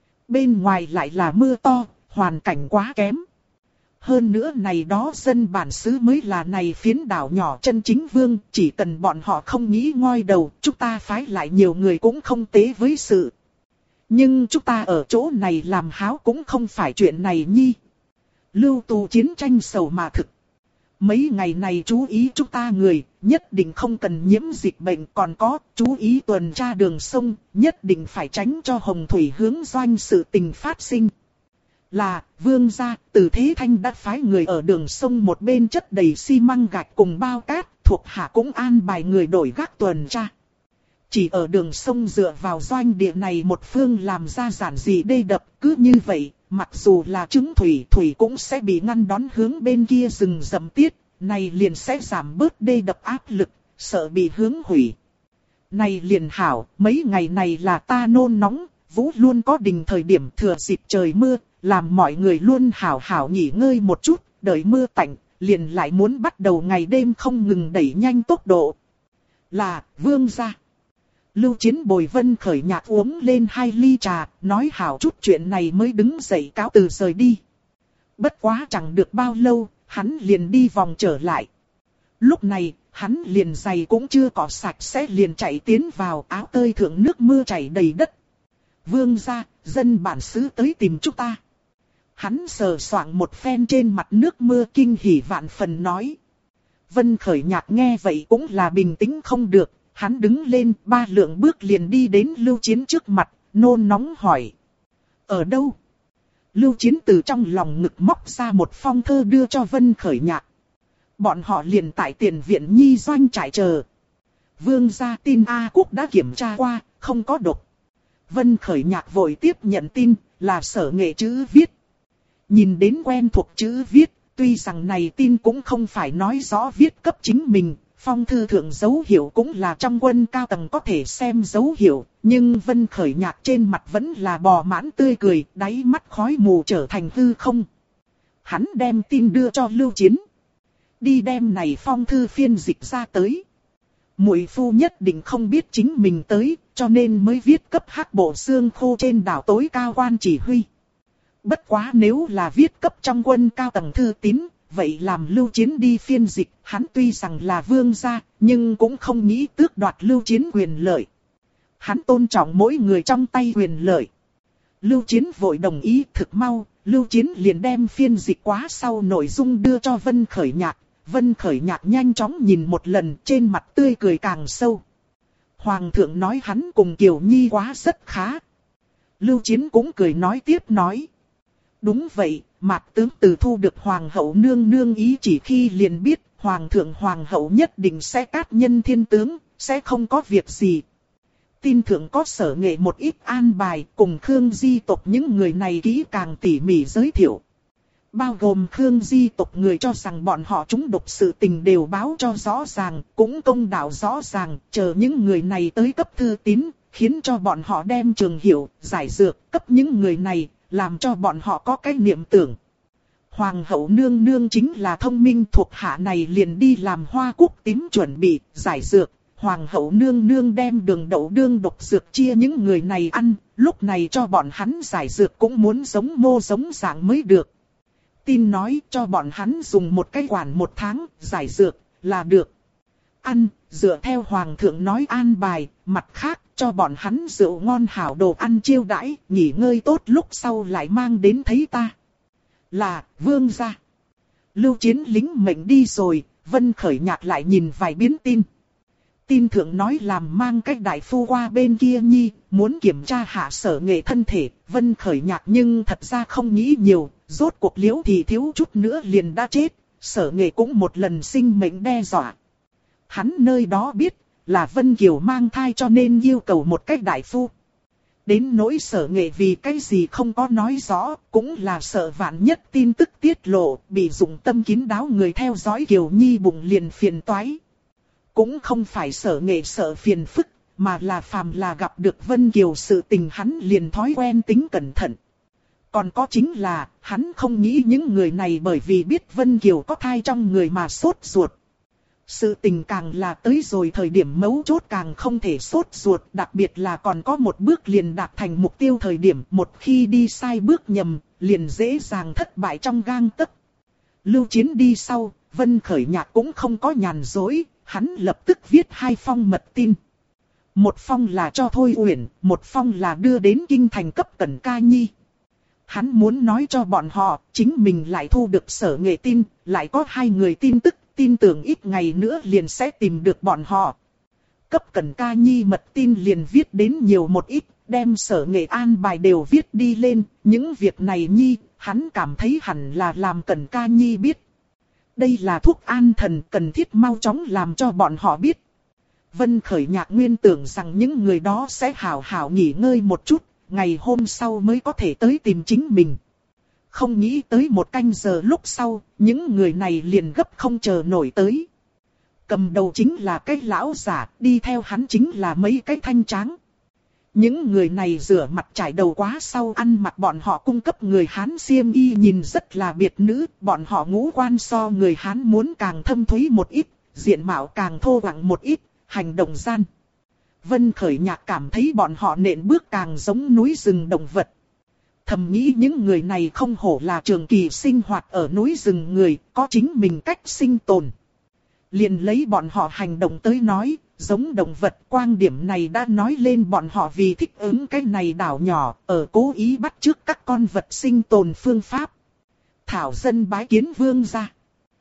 Bên ngoài lại là mưa to, hoàn cảnh quá kém. Hơn nữa này đó dân bản xứ mới là này phiến đảo nhỏ chân chính vương, chỉ cần bọn họ không nghĩ ngoi đầu, chúng ta phái lại nhiều người cũng không tế với sự. Nhưng chúng ta ở chỗ này làm háo cũng không phải chuyện này nhi. Lưu tù chiến tranh sầu mà thực. Mấy ngày này chú ý chúng ta người, nhất định không cần nhiễm dịch bệnh, còn có chú ý tuần tra đường sông, nhất định phải tránh cho hồng thủy hướng doanh sự tình phát sinh. Là, vương gia, Từ Thế Thanh đã phái người ở đường sông một bên chất đầy xi măng gạch cùng bao cát, thuộc hạ cũng an bài người đổi gác tuần tra. Chỉ ở đường sông dựa vào doanh địa này một phương làm ra giản dị đê đập, cứ như vậy, mặc dù là trứng thủy cũng sẽ bị ngăn đón hướng bên kia rừng rậm tiết, này liền sẽ giảm bớt đê đập áp lực, sợ bị hướng hủy. Này liền hảo, mấy ngày này là ta nôn nóng, vũ luôn có đình thời điểm thừa dịp trời mưa, làm mọi người luôn hảo hảo nghỉ ngơi một chút, đợi mưa tạnh, liền lại muốn bắt đầu ngày đêm không ngừng đẩy nhanh tốc độ. Là, vương gia. Lưu Chiến bồi Vân Khởi Nhạc uống lên 2 ly trà, nói hảo chút chuyện này mới đứng dậy cáo từ rời đi. Bất quá chẳng được bao lâu, hắn liền đi vòng trở lại. Lúc này, hắn liền giày cũng chưa cọ sạch sẽ liền chạy tiến vào, áo tơi thượng nước mưa chảy đầy đất. Vương gia, dân bản xứ tới tìm chúng ta. Hắn sờ soạng một phen trên mặt nước mưa kinh hỉ vạn phần nói. Vân Khởi Nhạc nghe vậy cũng là bình tĩnh không được, hắn đứng lên 3 lượng bước liền đi đến Lưu Chiến trước mặt, nôn nóng hỏi. Ở đâu? Lưu Chiến từ trong lòng ngực móc ra một phong thơ đưa cho Vân Khởi Nhạc. Bọn họ liền tại tiền viện nhi doanh trại chờ. Vương gia tin A Quốc đã kiểm tra qua, không có độc. Vân Khởi Nhạc vội tiếp nhận tin, là Sở Nghệ chữ viết. Nhìn đến quen thuộc chữ viết, tuy rằng này tin cũng không phải nói rõ viết cấp chính mình, phong thư thượng dấu hiệu cũng là trong quân cao tầng có thể xem dấu hiệu, nhưng Vân Khởi Nhạc trên mặt vẫn là bò mãn tươi cười, đáy mắt khói mù trở thành hư không. Hắn đem tin đưa cho Lưu Chiến. Đi đem này phong thư phiên dịch ra tới. Muội phu nhất định không biết chính mình tới, cho nên mới viết cấp Hắc Bộ Xương Khô trên đảo tối cao quan chỉ huy. Bất quá nếu là viết cấp trong quân cao tầng thư tín, vậy làm Lưu Chiến đi phiên dịch, hắn tuy rằng là vương gia, nhưng cũng không nghĩ tước đoạt Lưu Chiến quyền lợi. Hắn tôn trọng mỗi người trong tay quyền lợi. Lưu Chiến vội đồng ý thực mau, Lưu Chiến liền đem phiên dịch quá sau nội dung đưa cho Vân Khởi Nhạc. Vân Khởi Nhạc nhanh chóng nhìn một lần, trên mặt tươi cười càng sâu. Hoàng thượng nói hắn cùng Kiều Nhi quá rất khá. Lưu Chiến cũng cười nói tiếp nói. Đúng vậy, Mạc tướng từ thu được Hoàng hậu nương nương ý chỉ khi liền biết Hoàng thượng Hoàng hậu nhất định sẽ cát nhân thiên tướng, sẽ không có việc gì. Tin thượng có Sở Nghệ một ít an bài cùng Khương Di tộc những người này kỹ càng tỉ mỉ giới thiệu. Bao gồm Khương Di tộc người cho rằng bọn họ trúng độc sự tình đều báo cho rõ ràng, cũng công đạo rõ ràng, chờ những người này tới cấp thư tín, khiến cho bọn họ đem trường hiểu, giải dược, cấp những người này, làm cho bọn họ có cái niệm tưởng. Hoàng hậu nương nương chính là thông minh thuộc hạ này liền đi làm hoa cúc tím chuẩn bị, giải dược. Hoàng hậu nương nương đem đường đậu đương độc dược chia những người này ăn, lúc này cho bọn hắn giải dược cũng muốn giống mô giống dạng mới được. Tin nói cho bọn hắn dùng một cái quản 1 tháng, giải dược, là được. Ăn, dựa theo Hoàng thượng nói an bài, mặt khác, cho bọn hắn rượu ngon hảo đồ ăn chiêu đãi, nghỉ ngơi tốt lúc sau lại mang đến thấy ta. Là, vương gia. Lưu Chiến lính mệnh đi rồi, Vân Khởi Nhạc lại nhìn vài biến tin. Tin thượng nói làm mang cách đại phu qua bên kia nhi, muốn kiểm tra hạ Sở Nghệ thân thể, Vân Khởi Nhạc nhưng thật ra không nghĩ nhiều, rốt cuộc Liễu thì thiếu chút nữa liền đã chết, Sở Nghệ cũng một lần sinh mệnh đe dọa. Hắn nơi đó biết, là Vân Kiều mang thai cho nên yêu cầu một cách đại phu. Đến nỗi Sở Nghệ vì cái gì không có nói rõ, cũng là sợ vạn nhất tin tức tiết lộ, bị dụng tâm kín đáo người theo dõi Kiều Nhi bụng liền phiền toái. Cũng không phải Sở Nghệ sợ phiền phức, mà là phàm là gặp được Vân Kiều sự tình hắn liền thói quen tính cẩn thận. Còn có chính là, hắn không nghĩ những người này bởi vì biết Vân Kiều có thai trong người mà sốt ruột. Sự tình càng là tới rồi thời điểm mấu chốt càng không thể sốt ruột, đặc biệt là còn có một bước liền đạt thành mục tiêu thời điểm, một khi đi sai bước nhầm, liền dễ dàng thất bại trong gang tấc. Lưu Chiến đi sau, Vân Khởi Nhạc cũng không có nhàn dối, hắn lập tức viết 2 phong mật tin. Một phong là cho Thôi Uyển, một phong là đưa đến kinh thành cấp Cẩn Ca Nhi. Hắn muốn nói cho bọn họ, chính mình lại thu được Sở Nghệ tin, lại có 2 người tin tức, tin tưởng ít ngày nữa liền sẽ tìm được bọn họ. Cấp Cẩn Ca Nhi mật tin liền viết đến nhiều một ít, đem Sở Nghệ an bài đều viết đi lên, những việc này Nhi, hắn cảm thấy hẳn là làm Cẩn Ca Nhi biết. Đây là thuốc an thần cần thiết mau chóng làm cho bọn họ biết. Vân Khởi Nhạc nguyên tưởng rằng những người đó sẽ hảo hảo nghỉ ngơi một chút, ngày hôm sau mới có thể tới tìm chính mình. Không nghĩ tới 1 canh giờ lúc sau, những người này liền gấp không chờ nổi tới. Cầm đầu chính là cái lão giả, đi theo hắn chính là mấy cái thanh tráng. Những người này rửa mặt trải đầu quá sau ăn mặc bọn họ cung cấp người Hán xiêm y nhìn rất là biệt nữ, bọn họ ngũ quan so người Hán muốn càng thâm thúy một ít, diện mạo càng thô quặng một ít, hành động gian. Vân Khởi Nhạc cảm thấy bọn họ nện bước càng giống núi rừng động vật. Thầm nghĩ những người này không hổ là trường kỳ sinh hoạt ở núi rừng người, có chính mình cách sinh tồn. Liền lấy bọn họ hành động tới nói, giống động vật, quan điểm này đã nói lên bọn họ vì thích ứng cái này đảo nhỏ, ở cố ý bắt chước các con vật sinh tồn phương pháp. Thảo dân bái kiến vương gia.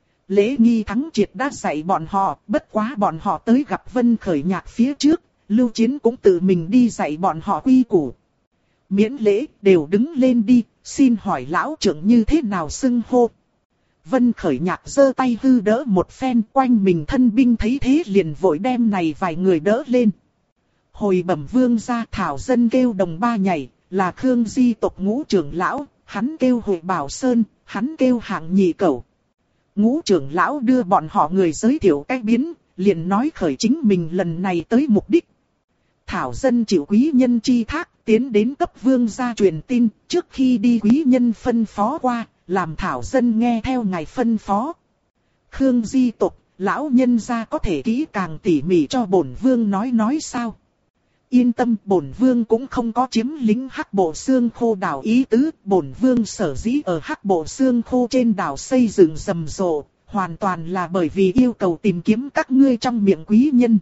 Lễ nghi thắng triệt đã dạy bọn họ, bất quá bọn họ tới gặp Vân Khởi Nhạc phía trước, Lưu Chiến cũng tự mình đi dạy bọn họ quy củ. Miễn lễ, đều đứng lên đi, xin hỏi lão trưởng như thế nào xưng hô. Vân Khởi Nhạc giơ tay hư đỡ một phen, quanh mình thân binh thấy thế liền vội đem này vài người đỡ lên. Hồi bẩm vương gia, thảo dân kêu Đồng Ba Nhảy, là Khương Di tộc ngũ trưởng lão, hắn kêu Hội Bảo Sơn, hắn kêu Hạng Nhị Cẩu. Ngũ trưởng lão đưa bọn họ người giới thiệu cách biến, liền nói khởi chính mình lần này tới mục đích. Thảo dân chịu quý nhân chi thác, tiến đến cấp vương gia truyền tin, trước khi đi quý nhân phân phó qua, làm thảo dân nghe theo ngài phân phó. Khương Di tộc, lão nhân gia có thể kỹ càng tỉ mỉ cho bổn vương nói sao. Yên tâm, bổn vương cũng không có chiếm lính Hắc Bộ Xương Khô đảo ý tứ, bổn vương sở dĩ ở Hắc Bộ Xương Khô trên đảo xây dựng rầm rộ, hoàn toàn là bởi vì yêu cầu tìm kiếm các ngươi trong miệng quý nhân.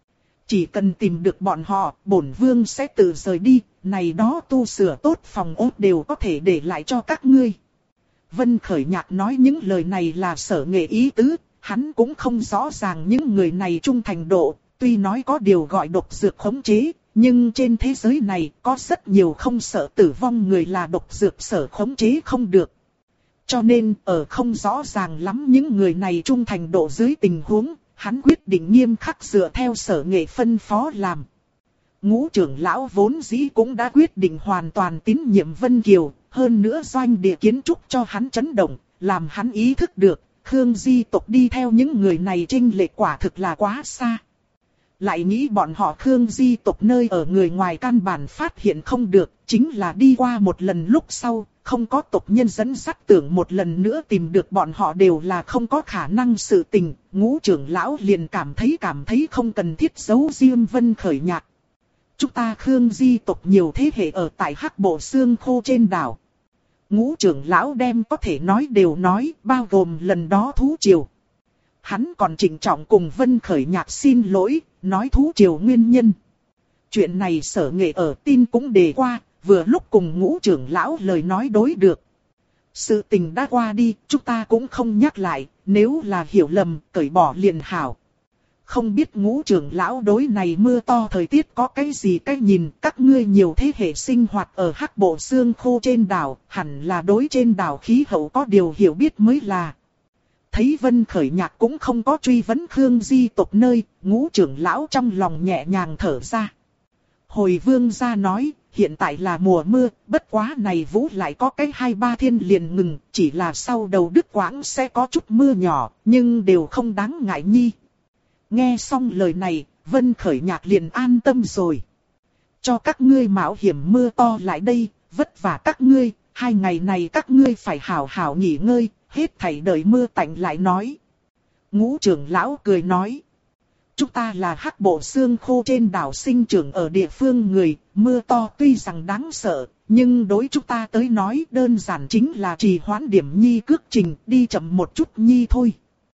Chỉ cần tìm được bọn họ, bổn vương sẽ tự rời đi, này đó tu sửa tốt phòng ốt đều có thể để lại cho các ngươi. Vân Khởi Nhạc nói những lời này là sở nghệ ý tứ, hắn cũng không rõ ràng những người này trung thành độ, tuy nói có điều gọi độc dược khống chế, nhưng trên thế giới này có rất nhiều không sợ tử vong người là độc dược sở khống chế không được. Cho nên ở không rõ ràng lắm những người này trung thành độ dưới tình huống, hắn quyết định nghiêm khắc dựa theo sở nghệ phân phó làm. Ngũ trưởng lão vốn dĩ cũng đã quyết định hoàn toàn tín nhiệm Vân Kiều, hơn nữa doanh địa kiến trúc cho hắn chấn động, làm hắn ý thức được, Khương Di tộc đi theo những người này chênh lệch quả thực là quá xa. Lại nghĩ bọn họ Khương Di tộc nơi ở người ngoài căn bản phát hiện không được, chính là đi qua một lần lúc sau, không có tộc nhân dẫn dắt tưởng một lần nữa tìm được bọn họ đều là không có khả năng sự tình, ngũ trưởng lão liền cảm thấy không cần thiết giấu riêng Vân Khởi Nhạc. Chúng ta Khương Di tộc nhiều thế hệ ở tại Hắc Bộ Xương Khô trên đảo. Ngũ trưởng lão đem có thể nói đều nói, bao gồm lần đó thú triều. Hắn còn trịnh trọng cùng Vân Khởi Nhạc xin lỗi, nói thú triều nguyên nhân. Chuyện này sở nghệ ở tin cũng đề qua, vừa lúc cùng ngũ trưởng lão lời nói đối được. Sự tình đã qua đi, chúng ta cũng không nhắc lại, nếu là hiểu lầm, cởi bỏ liền hảo. Không biết ngũ trưởng lão đối này mưa to thời tiết có cái gì cách nhìn, các ngươi nhiều thế hệ sinh hoạt ở Hắc Bộ Xương Khô trên đảo, hẳn là đối trên đảo khí hậu có điều hiểu biết mới là. Thấy Vân Khởi Nhạc cũng không có truy vấn Khương Di tộc nơi, ngũ trưởng lão trong lòng nhẹ nhàng thở ra. Hồi vương gia nói, hiện tại là mùa mưa, bất quá này vũ lại có cái 2-3 thiên liền ngừng, chỉ là sau đầu Đức Quãng sẽ có chút mưa nhỏ, nhưng đều không đáng ngại nhi. Nghe xong lời này, Vân Khởi Nhạc liền an tâm rồi. Cho các ngươi mạo hiểm mưa to lại đây, vất vả các ngươi, 2 ngày này các ngươi phải hảo hảo nghỉ ngơi, hết thảy đợi mưa tạnh lại nói. Ngũ trưởng lão cười nói. Chúng ta là Hắc Bộ Xương Khô trên đảo sinh trưởng ở địa phương người, mưa to tuy rằng đáng sợ, nhưng đối chúng ta tới nói đơn giản chính là trì hoãn điểm nhi cước trình, đi chậm một chút nhi thôi.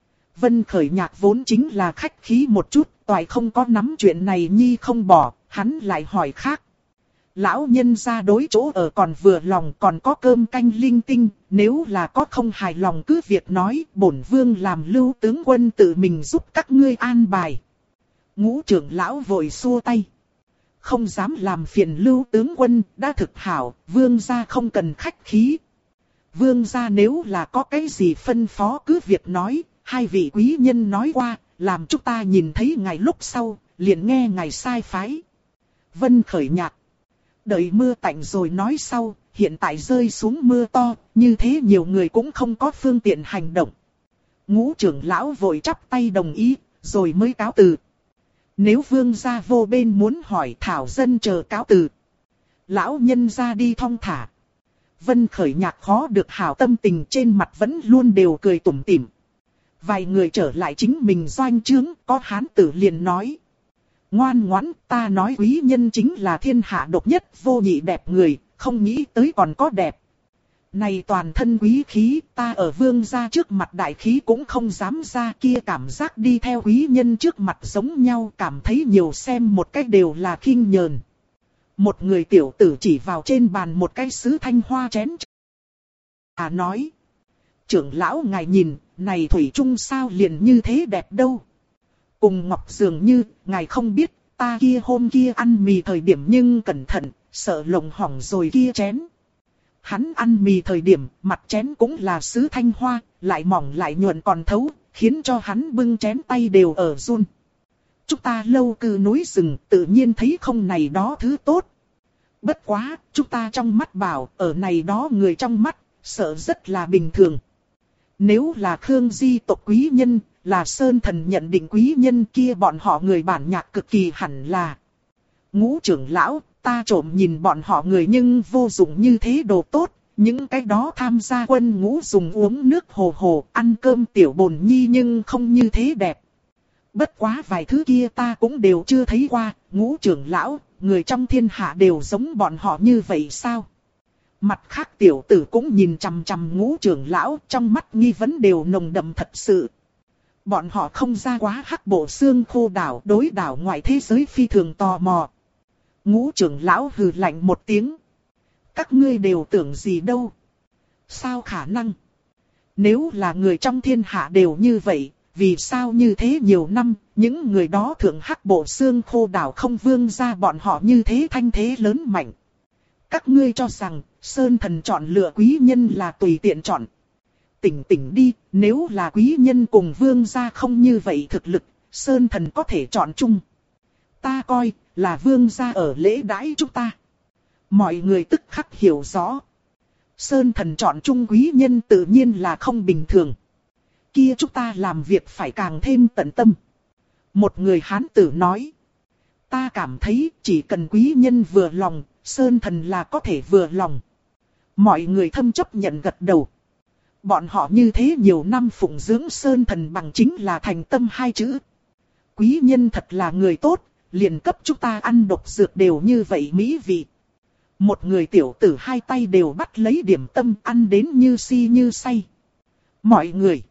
Vân Khởi Nhạc vốn chính là khách khí một chút, toại không có nắm chuyện này nhi không bỏ, hắn lại hỏi khác. Lão nhân gia đối chỗ ở còn vừa lòng còn có cơm canh linh tinh, nếu là có không hài lòng cứ việc nói, bổn vương làm Lưu tướng quân tự mình giúp các ngươi an bài. Ngũ trưởng lão vội xua tay. Không dám làm phiền Lưu tướng quân, đã thực hảo, vương gia không cần khách khí. Vương gia nếu là có cái gì phân phó cứ việc nói, 2 vị quý nhân nói qua, làm chúng ta nhìn thấy ngài lúc sau, liền nghe ngài sai phái. Vân Khởi Nhạc. Đợi mưa tạnh rồi nói sau, hiện tại rơi xuống mưa to, như thế nhiều người cũng không có phương tiện hành động. Ngũ trưởng lão vội chắp tay đồng ý, rồi mới cáo từ. Nếu vương gia vô bên muốn hỏi thảo dân chờ cáo từ. Lão nhân ra đi thong thả. Vân Khởi Nhạc khó được hảo tâm tình, trên mặt vẫn luôn đều cười tủm tỉm. Vài người trở lại chính mình doanh trướng, có hán tử liền nói. Ngoan ngoãn, ta nói quý nhân chính là thiên hạ độc nhất vô nhị đẹp người, không nghĩ tới còn có đẹp. Này toàn thân quý khí, ta ở vương gia trước mặt đại khí cũng không dám ra, kia cảm giác đi theo quý nhân trước mặt giống nhau, cảm thấy nhiều xem một cách đều là khinh nhờn. Một người tiểu tử chỉ vào trên bàn một cái sứ thanh hoa chén. Nói. Trưởng lão ngài nhìn, này thủy chung sao liền như thế đẹp đâu. Cùng ngọc dường như, ngài không biết, ta kia hôm kia ăn mì thời điểm nhưng cẩn thận, sợ lồng hỏng rồi kia chén. Hắn ăn mì thời điểm, mặt chén cũng là sứ thanh hoa, lại mỏng lại nhuận còn thấu, khiến cho hắn bưng chén tay đều ở run. Chúng ta lâu cư núi rừng, tự nhiên thấy không này đó thứ tốt. Bất quá, chúng ta trong mắt bảo, ở này đó người trong mắt, sợ rất là bình thường. Nếu là Khương Di tộc quý nhân, là Sơn Thần nhận định quý nhân kia, bọn họ người bản nhạc cực kỳ hẳn là. Ngũ trưởng lão, ta trộm nhìn bọn họ người nhưng vô dụng như thế đồ tốt, những cái đó tham gia quân ngũ dùng uống nước hồ hồ, ăn cơm tiểu bồn nhi nhưng không như thế đẹp. Bất quá vài thứ kia ta cũng đều chưa thấy qua, Ngũ trưởng lão, người trong thiên hạ đều giống bọn họ như vậy sao? Mặt khác tiểu tử cũng nhìn chằm chằm Ngũ trưởng lão, trong mắt nghi vấn đều nồng đậm thật sự. Bọn họ không ra quá Hắc Bộ Xương Khô đảo, đối đảo ngoại thế giới phi thường tò mò. Ngũ trưởng lão hừ lạnh một tiếng. Các ngươi đều tưởng gì đâu? Sao khả năng? Nếu là người trong thiên hạ đều như vậy, vì sao như thế nhiều năm, những người đó thượng Hắc Bộ Xương Khô đảo không vương ra bọn họ như thế thanh thế lớn mạnh? Các ngươi cho rằng, Sơn Thần chọn lựa quý nhân là tùy tiện chọn. Tỉnh tỉnh đi, nếu là quý nhân cùng vương gia không như vậy thực lực, Sơn Thần có thể chọn chung. Ta coi, là vương gia ở lễ đãi chúng ta. Mọi người tức khắc hiểu rõ. Sơn Thần chọn chung quý nhân tự nhiên là không bình thường. Kia chúng ta làm việc phải càng thêm tận tâm. Một người hán tử nói. Ta cảm thấy chỉ cần quý nhân vừa lòng, Sơn Thần là có thể vừa lòng. Mọi người thâm chấp nhận gật đầu. Bọn họ như thế nhiều năm phụng dưỡng Sơn Thần bằng chính là thành tâm hai chữ. Quý nhân thật là người tốt, liền cấp chúng ta ăn độc dược đều như vậy mỹ vị. Một người tiểu tử hai tay đều bắt lấy điểm tâm ăn đến như si như say. Mọi người,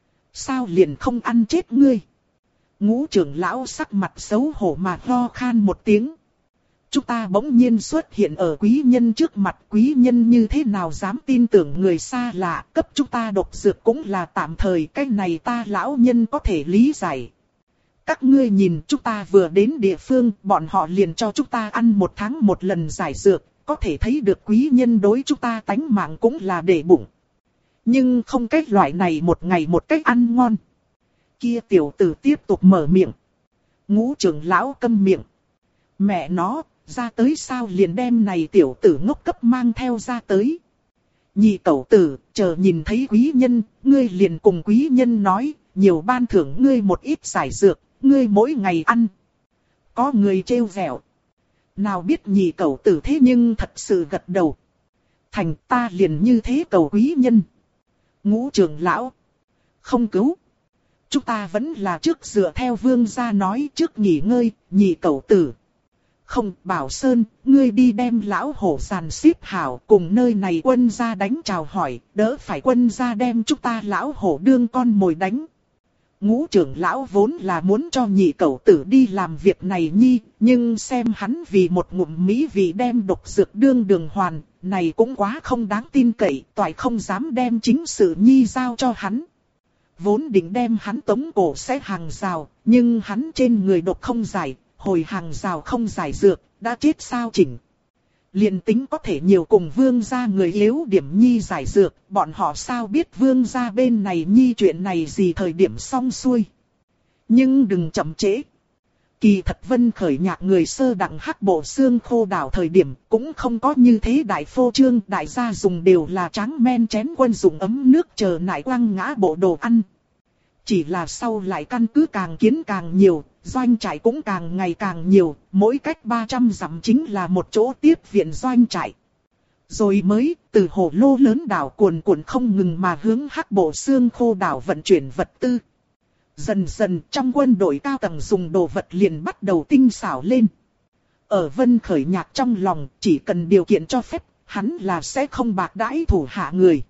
sao liền không ăn chết ngươi? Ngũ trưởng lão sắc mặt xấu hổ mà ho khan một tiếng. Chúng ta bỗng nhiên xuất hiện ở quý nhân trước mặt, quý nhân như thế nào dám tin tưởng người xa lạ, cấp chúng ta độc dược cũng là tạm thời, cái này ta lão nhân có thể lý giải. Các ngươi nhìn chúng ta vừa đến địa phương, bọn họ liền cho chúng ta ăn 1 tháng 1 lần giải dược, có thể thấy được quý nhân đối chúng ta tánh mạng cũng là để bụng. Nhưng không cái loại này một ngày một cách ăn ngon. Kia tiểu tử tiếp tục mở miệng. Ngũ trưởng lão câm miệng. Mẹ nó, ra tới sao liền đem này tiểu tử ngốc cấp mang theo ra tới. Nhị cẩu tử, chờ nhìn thấy quý nhân, ngươi liền cùng quý nhân nói, nhiều ban thưởng ngươi một ít giải dược, ngươi mỗi ngày ăn. Có người trêu vẹo. Nào biết nhị cẩu tử thế nhưng thật sự gật đầu. Thành ta liền như thế cầu quý nhân. Ngũ trưởng lão. Không cứu. Chúng ta vẫn là trước dựa theo vương gia nói trước nghỉ ngơi, nhị cẩu tử. Không, Bảo Sơn, ngươi đi đem lão hổ giàn xếp hảo cùng nơi này quân gia đánh chào hỏi, đỡ phải quân gia đem chúng ta lão hổ đương con mồi đánh. Ngũ trưởng lão vốn là muốn cho nhị cẩu tử đi làm việc này nhi, nhưng xem hắn vì một ngụm mỹ vị đem độc dược đương đường hoàn, này cũng quá không đáng tin cậy, toại không dám đem chính sự nhi giao cho hắn. Vốn định đem hắn tống cổ sẽ hàng rào, nhưng hắn trên người độc không giải, hồi hàng rào không giải dược, đã chết sao chỉnh. Liền tính có thể nhiều cùng vương gia người yếu điểm nhi giải dược, bọn họ sao biết vương gia bên này nhi chuyện này gì thời điểm xong xuôi. Nhưng đừng chậm trễ. Kỳ thật Vân Khởi Nhạc người sơ đẳng Hắc Bộ Xương Khô đảo thời điểm cũng không có như thế đại phô trương, đại gia dùng đều là tráng men chén quân dùng ấm nước chờ nải quăng ngã bộ đồ ăn. Chỉ là sau lại căn cứ càng kiến càng nhiều, doanh trại cũng càng ngày càng nhiều, mỗi cách 300 dặm chính là một chỗ tiếp viện doanh trại. Rồi mới từ hồ lô lớn đảo cuồn cuộn không ngừng mà hướng Hắc Bộ Xương Khô đảo vận chuyển vật tư. Dần dần trong quân đội cao tầng dùng đồ vật liền bắt đầu tinh xảo lên. Ở Vân Khởi Nhạc trong lòng chỉ cần điều kiện cho phép, hắn là sẽ không bạc đãi thủ hạ người.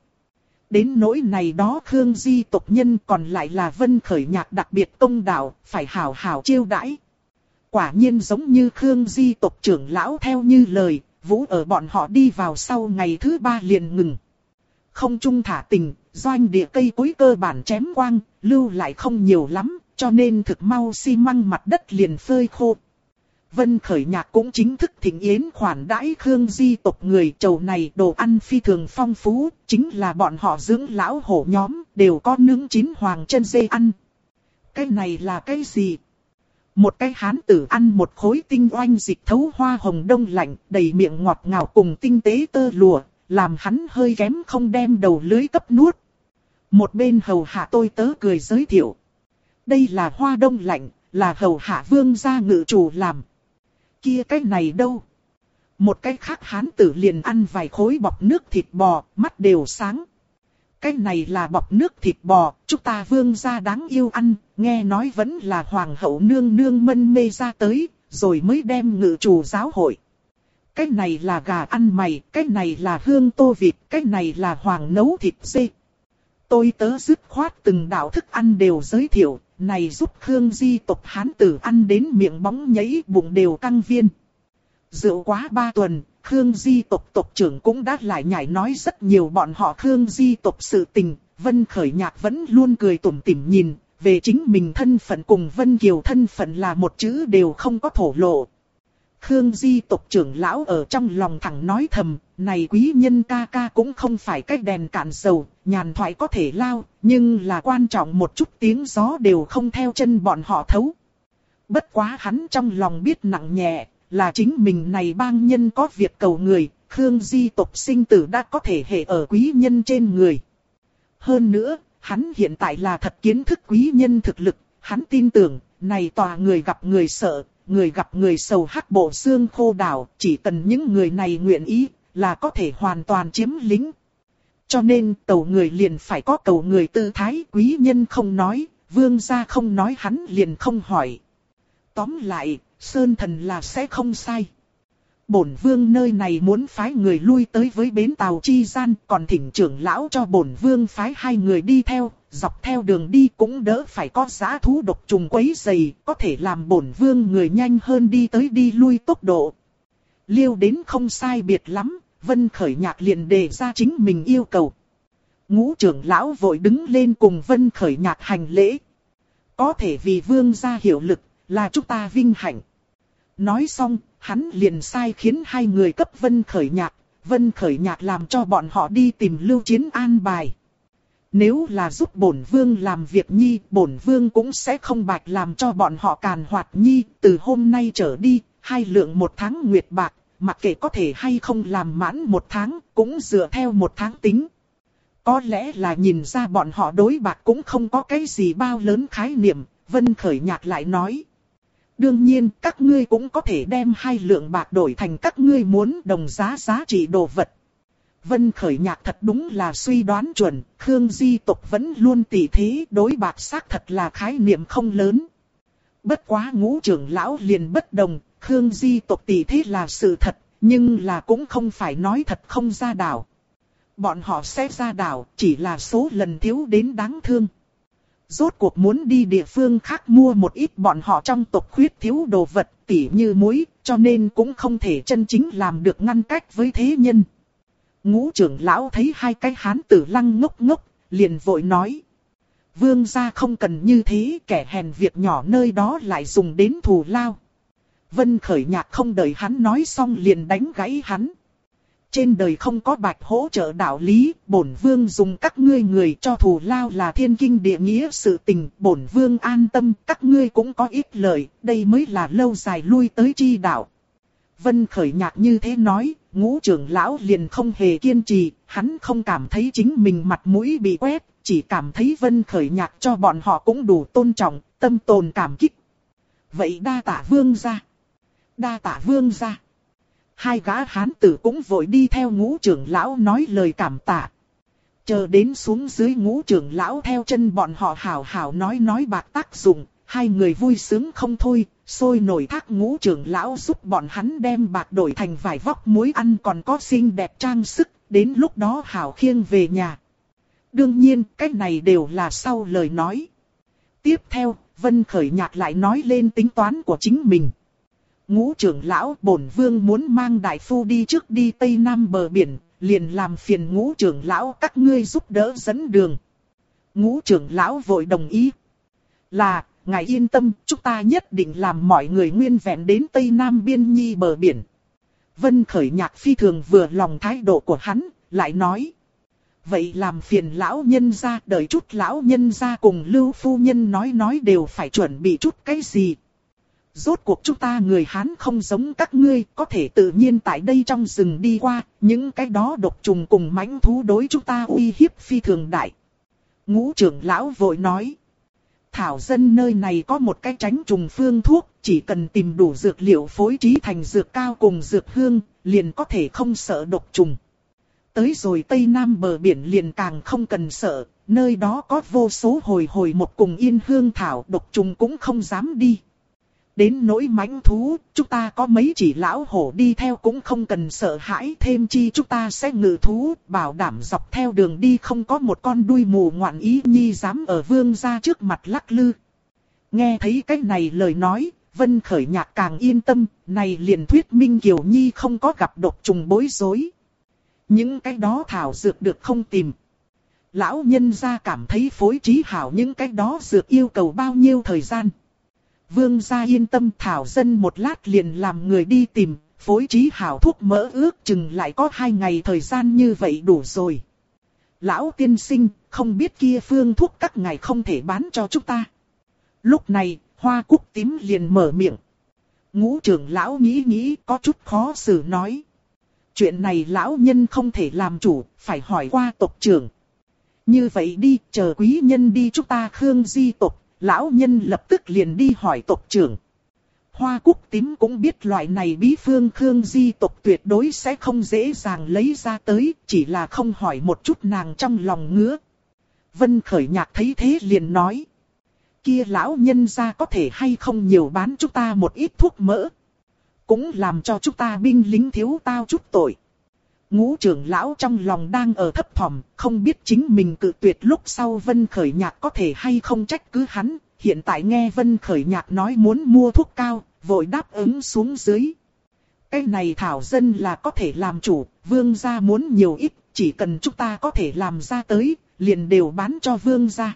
Đến nỗi này đó Khương Di tộc nhân còn lại là Vân Khởi Nhạc đặc biệt công đạo, phải hảo hảo chiêu đãi. Quả nhiên giống như Khương Di tộc trưởng lão theo như lời, vũ ở bọn họ đi vào sau ngày thứ 3 liền ngừng. Không trung thả tình, doanh địa cây cối cơ bản chém quang, lưu lại không nhiều lắm, cho nên thực mau xi măng mặt đất liền phơi khô. Vân Khởi Nhạc cũng chính thức thỉnh yến khoản đãi Khương Di tộc người. Chầu này đồ ăn phi thường phong phú, chính là bọn họ dưỡng lão hổ nhóm, đều có nướng chín hoàng chân dê ăn. Cái này là cái gì? Một cái hán tử ăn một khối tinh oanh dịch thấu hoa hồng đông lạnh, đầy miệng ngọt ngào cùng tinh tế tơ lụa, làm hắn hơi kém không đem đầu lưới cấp nuốt. Một bên hầu hạ tôi tớ cười giới thiệu. Đây là hoa đông lạnh, là hầu hạ vương gia ngự chủ làm. Kia cái này đâu? Một cái khác hán tử liền ăn vài khối bọc nước thịt bò, mắt đều sáng. Cái này là bọc nước thịt bò, chúng ta vương gia đáng yêu ăn, nghe nói vẫn là hoàng hậu nương nương mân mê ra tới, rồi mới đem ngự chủ giáo hội. Cái này là gà ăn mày, cái này là hương tô vịt, cái này là hoàng nấu thịt dê. Tôi tớ dứt khoát từng đạo thức ăn đều giới thiệu, này giúp Khương Di tộc hán tử ăn đến miệng bóng nhảy bụng đều căng viên. Rượu quá 3 tuần, Khương Di tộc tộc trưởng cũng đã lại nhảy nói rất nhiều bọn họ Khương Di tộc sự tình. Vân Khởi Nhạc vẫn luôn cười tủm tỉm nhìn, về chính mình thân phận cùng Vân Kiều thân phận là một chữ đều không có thổ lộ. Khương Di tộc trưởng lão ở trong lòng thẳng nói thầm, này quý nhân ca ca cũng không phải cách đèn cạn dầu, nhàn thoại có thể lao, nhưng là quan trọng một chút tiếng gió đều không theo chân bọn họ thấu. Bất quá hắn trong lòng biết nặng nhẹ, là chính mình này bang nhân có việc cầu người, Khương Di tộc sinh tử đã có thể hệ ở quý nhân trên người. Hơn nữa, hắn hiện tại là thật kiến thức quý nhân thực lực, hắn tin tưởng, này tòa người gặp người sợ, người gặp người sầu Hắc Bộ Xương Khô đảo, chỉ cần những người này nguyện ý, là có thể hoàn toàn chiếm lĩnh. Cho nên tàu người liền phải có cầu người tư thái, quý nhân không nói, vương gia không nói hắn liền không hỏi. Tóm lại, Sơn Thần là sẽ không sai. Bổn vương nơi này muốn phái người lui tới với bến tàu chi gian, còn thỉnh trưởng lão cho bổn vương phái 2 người đi theo, dọc theo đường đi cũng đỡ phải có dã thú độc trùng quấy rầy, có thể làm bổn vương người nhanh hơn đi tới đi lui tốc độ. Liêu đến không sai biệt lắm, Vân Khởi Nhạc liền đề ra chính mình yêu cầu. Ngũ trưởng lão vội đứng lên cùng Vân Khởi Nhạc hành lễ. Có thể vì vương gia hiệu lực, là chúng ta vinh hạnh. Nói xong, hắn liền sai khiến 2 người cấp Vân Khởi Nhạc làm cho bọn họ đi tìm Lưu Chiến an bài. Nếu là giúp bổn vương làm việc nhi, bổn vương cũng sẽ không bạch làm cho bọn họ càn hoạt nhi, từ hôm nay trở đi, 2 lượng 1 tháng nguyệt bạc, mặc kệ có thể hay không làm mãn 1 tháng, cũng dựa theo 1 tháng tính. Có lẽ là nhìn ra bọn họ đối bạc cũng không có cái gì bao lớn khái niệm, Vân Khởi Nhạc lại nói. Đương nhiên, các ngươi cũng có thể đem 2 lượng bạc đổi thành các ngươi muốn đồng giá giá trị đồ vật. Vân Khởi Nhạc thật đúng là suy đoán chuẩn, Khương Di tộc vẫn luôn tỷ thế, đối bạc xác thật là khái niệm không lớn. Bất quá Ngũ trưởng lão liền bất đồng, Khương Di tộc tỷ thế là sự thật, nhưng là cũng không phải nói thật không ra đảo. Bọn họ sẽ ra đảo, chỉ là số lần thiếu đến đáng thương. Rốt cuộc muốn đi địa phương khác mua một ít bọn họ trong tộc khuyết thiếu đồ vật tỉ như muối, cho nên cũng không thể chân chính làm được ngăn cách với thế nhân. Ngũ trưởng lão thấy 2 cái hán tử lăng ngốc ngốc, liền vội nói. Vương gia không cần như thế, kẻ hèn việc nhỏ nơi đó lại dùng đến thù lao. Vân Khởi Nhạc không đợi hắn nói xong liền đánh gãy hắn. Trên đời không có bạch hỗ trợ đạo lý, bổn vương dùng các ngươi người cho thù lao là thiên kinh địa nghĩa sự tình, bổn vương an tâm, các ngươi cũng có ít lợi, đây mới là lâu dài lui tới chi đạo. Vân Khởi Nhạc như thế nói, Ngũ trưởng lão liền không hề kiên trì, hắn không cảm thấy chính mình mặt mũi bị quét, chỉ cảm thấy Vân Khởi Nhạc cho bọn họ cũng đủ tôn trọng, tâm tồn cảm kích. Vậy đa tạ vương gia. Đa tạ vương gia. Hai gã hán tử cũng vội đi theo Ngũ trưởng lão nói lời cảm tạ. Chờ đến xuống dưới Ngũ trưởng lão theo chân bọn họ hảo hảo nói bạc tác dụng, hai người vui sướng không thôi, sôi nổi thác Ngũ trưởng lão giúp bọn hắn đem bạc đổi thành vài vóc muối ăn còn có xinh đẹp trang sức, đến lúc đó hảo khiêng về nhà. Đương nhiên, cái này đều là sau lời nói. Tiếp theo, Vân Khởi Nhạc lại nói lên tính toán của chính mình. Ngũ trưởng lão, bổn vương muốn mang đại phu đi trước đi Tây Nam bờ biển, liền làm phiền Ngũ trưởng lão các ngươi giúp đỡ dẫn đường. Ngũ trưởng lão vội đồng ý. Là, ngài yên tâm, chúng ta nhất định làm mọi người nguyên vẹn đến Tây Nam biên nhi bờ biển. Vân Khởi Nhạc phi thường vừa lòng thái độ của hắn, lại nói. Vậy làm phiền lão nhân gia, đợi chút lão nhân gia cùng Lưu phu nhân nói đều phải chuẩn bị chút cái gì. Rốt cuộc chúng ta người Hán không giống các ngươi, có thể tự nhiên tại đây trong rừng đi qua, những cái đó độc trùng cùng mãnh thú đối chúng ta uy hiếp phi thường đại. Ngũ trưởng lão vội nói. Thảo dân nơi này có một cái tránh trùng phương thuốc, chỉ cần tìm đủ dược liệu phối trí thành dược cao cùng dược hương, liền có thể không sợ độc trùng. Tới rồi Tây Nam bờ biển liền càng không cần sợ, nơi đó có vô số hồi một cùng yên hương thảo, độc trùng cũng không dám đi. Đến nỗi mãnh thú, chúng ta có mấy chỉ lão hổ đi theo cũng không cần sợ hãi, thêm chi chúng ta sẽ ngự thú, bảo đảm dọc theo đường đi không có một con đuôi mù ngoạn ý nhi dám ở vương gia trước mặt lắc lư. Nghe thấy cái này lời nói, Vân Khởi Nhạc càng yên tâm, này liền thuyết minh Kiều Nhi không có gặp độc trùng bối rối. Những cái đó thảo dược được không tìm. Lão nhân gia cảm thấy phối trí hảo những cái đó dược yêu cầu bao nhiêu thời gian. Vương gia yên tâm, thảo dân một lát liền làm người đi tìm, phối trí hảo thuốc mỡ ước chừng lại có 2 ngày thời gian như vậy đủ rồi. Lão tiên sinh, không biết kia phương thuốc các ngài không thể bán cho chúng ta. Lúc này, Hoa Cúc Tím liền mở miệng. Ngũ trưởng lão nghĩ có chút khó xử nói. Chuyện này lão nhân không thể làm chủ, phải hỏi qua tộc trưởng. Như vậy đi, chờ quý nhân đi chúng ta Khương Di tộc, lão nhân lập tức liền đi hỏi tộc trưởng. Hoa Cúc Tím cũng biết loại này bí phương Khương Di tộc tuyệt đối sẽ không dễ dàng lấy ra tới, chỉ là không hỏi một chút nàng trong lòng ngứa. Vân Khởi Nhạc thấy thế liền nói. Kia lão nhân ra có thể hay không nhiều bán chúng ta một ít thuốc mỡ. Cũng làm cho chúng ta binh lính thiếu tao chút tội. Ngũ trưởng lão trong lòng đang ở thấp thỏm, không biết chính mình cự tuyệt lúc sau Vân Khởi Nhạc có thể hay không trách cứ hắn. Hiện tại nghe Vân Khởi Nhạc nói muốn mua thuốc cao, vội đáp ứng xuống dưới. Cái này thảo dân là có thể làm chủ, vương gia muốn nhiều ít, chỉ cần chúng ta có thể làm ra tới, liền đều bán cho vương gia.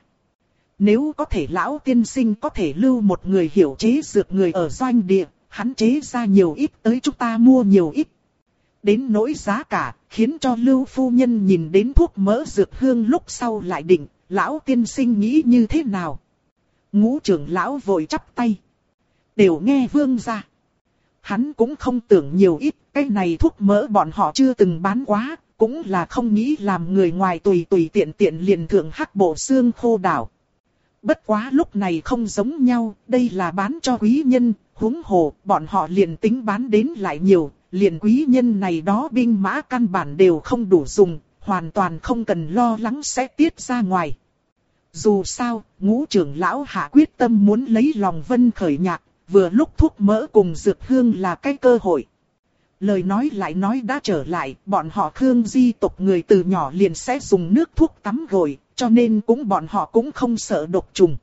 Nếu có thể lão tiên sinh có thể lưu một người hiểu chế dược người ở doanh địa, hắn chế ra nhiều ít tới chúng ta mua nhiều ít. Đến nỗi giá cả, khiến cho Lưu phu nhân nhìn đến thuốc mỡ dược hương lúc sau lại định, lão tiên sinh nghĩ như thế nào? Ngũ trưởng lão vội chắp tay. Đều nghe vương gia. Hắn cũng không tưởng nhiều ít, cái này thuốc mỡ bọn họ chưa từng bán quá, cũng là không nghĩ làm người ngoài tùy tiện liền thượng hắc bộ xương khô đảo. Bất quá lúc này không giống nhau, đây là bán cho quý nhân, huống hồ, bọn họ liền tính bán đến lại nhiều, liền quý nhân này đó binh mã căn bản đều không đủ dùng, hoàn toàn không cần lo lắng sẽ tiết ra ngoài. Dù sao, Ngũ trưởng lão hạ quyết tâm muốn lấy lòng Vân Khởi Nhạc, vừa lúc thuốc mỡ cùng dược hương là cái cơ hội. Lời nói lại nói đã trở lại, bọn họ Khương Di tộc người từ nhỏ liền sẽ dùng nước thuốc tắm gội, cho nên bọn họ cũng không sợ độc trùng.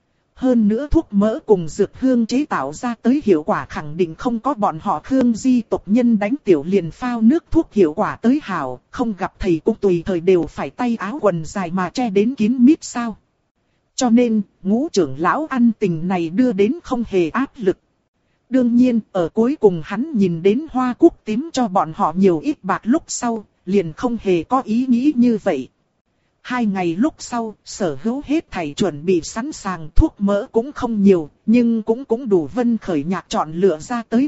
Hơn nữa thuốc mỡ cùng dược hương chế tạo ra tới hiệu quả khẳng định không có bọn họ Khương Di tộc nhân đánh tiểu liền phao nước thuốc hiệu quả tới hảo, không gặp thầy cũng tùy thời đều phải tay áo quần dài mà che đến kín mít sao. Cho nên, Ngũ trưởng lão ăn tình này đưa đến không hề áp lực. Đương nhiên, ở cuối cùng hắn nhìn đến Hoa Cúc Tím cho bọn họ nhiều ít bạc lúc sau, liền không hề có ý nghĩ như vậy. 2 ngày lúc sau, sở hữu hết thảy chuẩn bị sẵn sàng, thuốc mỡ cũng không nhiều, nhưng cũng đủ Vân Khởi Nhạc chọn lựa ra tới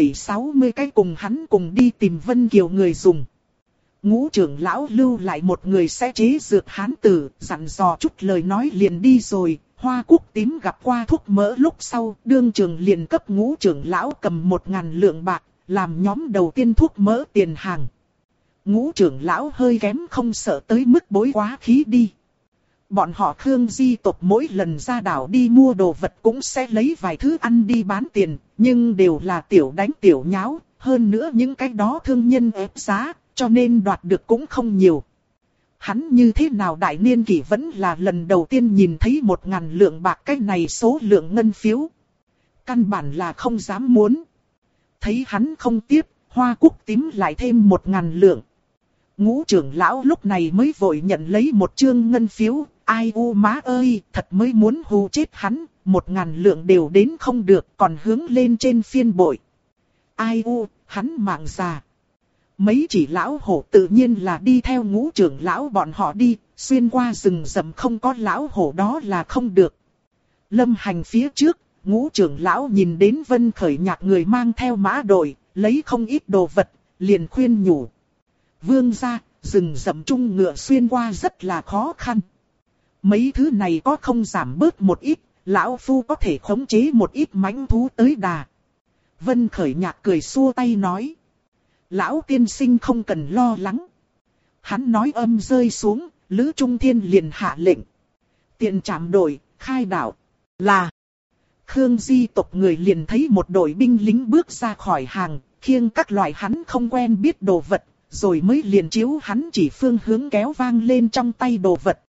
5,60 cái cùng hắn cùng đi tìm Vân Kiều người dùng. Ngũ trưởng lão lưu lại một người sẽ chế dược hán tử, dặn dò chút lời nói liền đi rồi, Hoa Cúc Tím gặp qua thuốc mỡ lúc sau, đương trường liền cấp Ngũ trưởng lão cầm 1000 lượng bạc, làm nhóm đầu tiên thuốc mỡ tiền hàng. Ngũ trưởng lão hơi kém không sợ tới mức bối quá khí đi. Bọn họ Khương Di tộc mỗi lần ra đảo đi mua đồ vật cũng sẽ lấy vài thứ ăn đi bán tiền, nhưng đều là tiểu đánh tiểu nháo, hơn nữa những cái đó thương nhân ép giá, cho nên đoạt được cũng không nhiều. Hắn như thế nào đại niên kỷ vẫn là lần đầu tiên nhìn thấy 1000 lượng bạc cái này số lượng ngân phiếu. Căn bản là không dám muốn. Thấy hắn không tiếp, Hoa Cúc Tím lại thêm 1000 lượng. Ngũ trưởng lão lúc này mới vội nhận lấy một chương ngân phiếu. Ai u má ơi, thật mới muốn hù chết hắn, 1000 lượng đều đến không được, còn hướng lên trên phiên bội. Ai u, hắn mạng già. Mấy chỉ lão hổ tự nhiên là đi theo Ngũ trưởng lão bọn họ đi, xuyên qua rừng rậm không có lão hổ đó là không được. Lâm hành phía trước, Ngũ trưởng lão nhìn đến Vân Khởi Nhạc người mang theo mã đội, lấy không ít đồ vật, liền khuyên nhủ. Vương gia, rừng rậm trung ngựa xuyên qua rất là khó khăn. Mấy thứ này có không giảm bớt một ít, lão phu có thể khống chế một ít mãnh thú tới đà. Vân Khởi Nhạc cười xua tay nói. Lão tiên sinh không cần lo lắng. Hắn nói âm rơi xuống, Lữ Trung Thiên liền hạ lệnh. Tiền trảm đội, khai đảo. Là. Khương Di tộc người liền thấy một đội binh lính bước ra khỏi hàng, khiêng các loại hắn không quen biết đồ vật, rồi mới liền chiếu hắn chỉ phương hướng kéo vang lên trong tay đồ vật.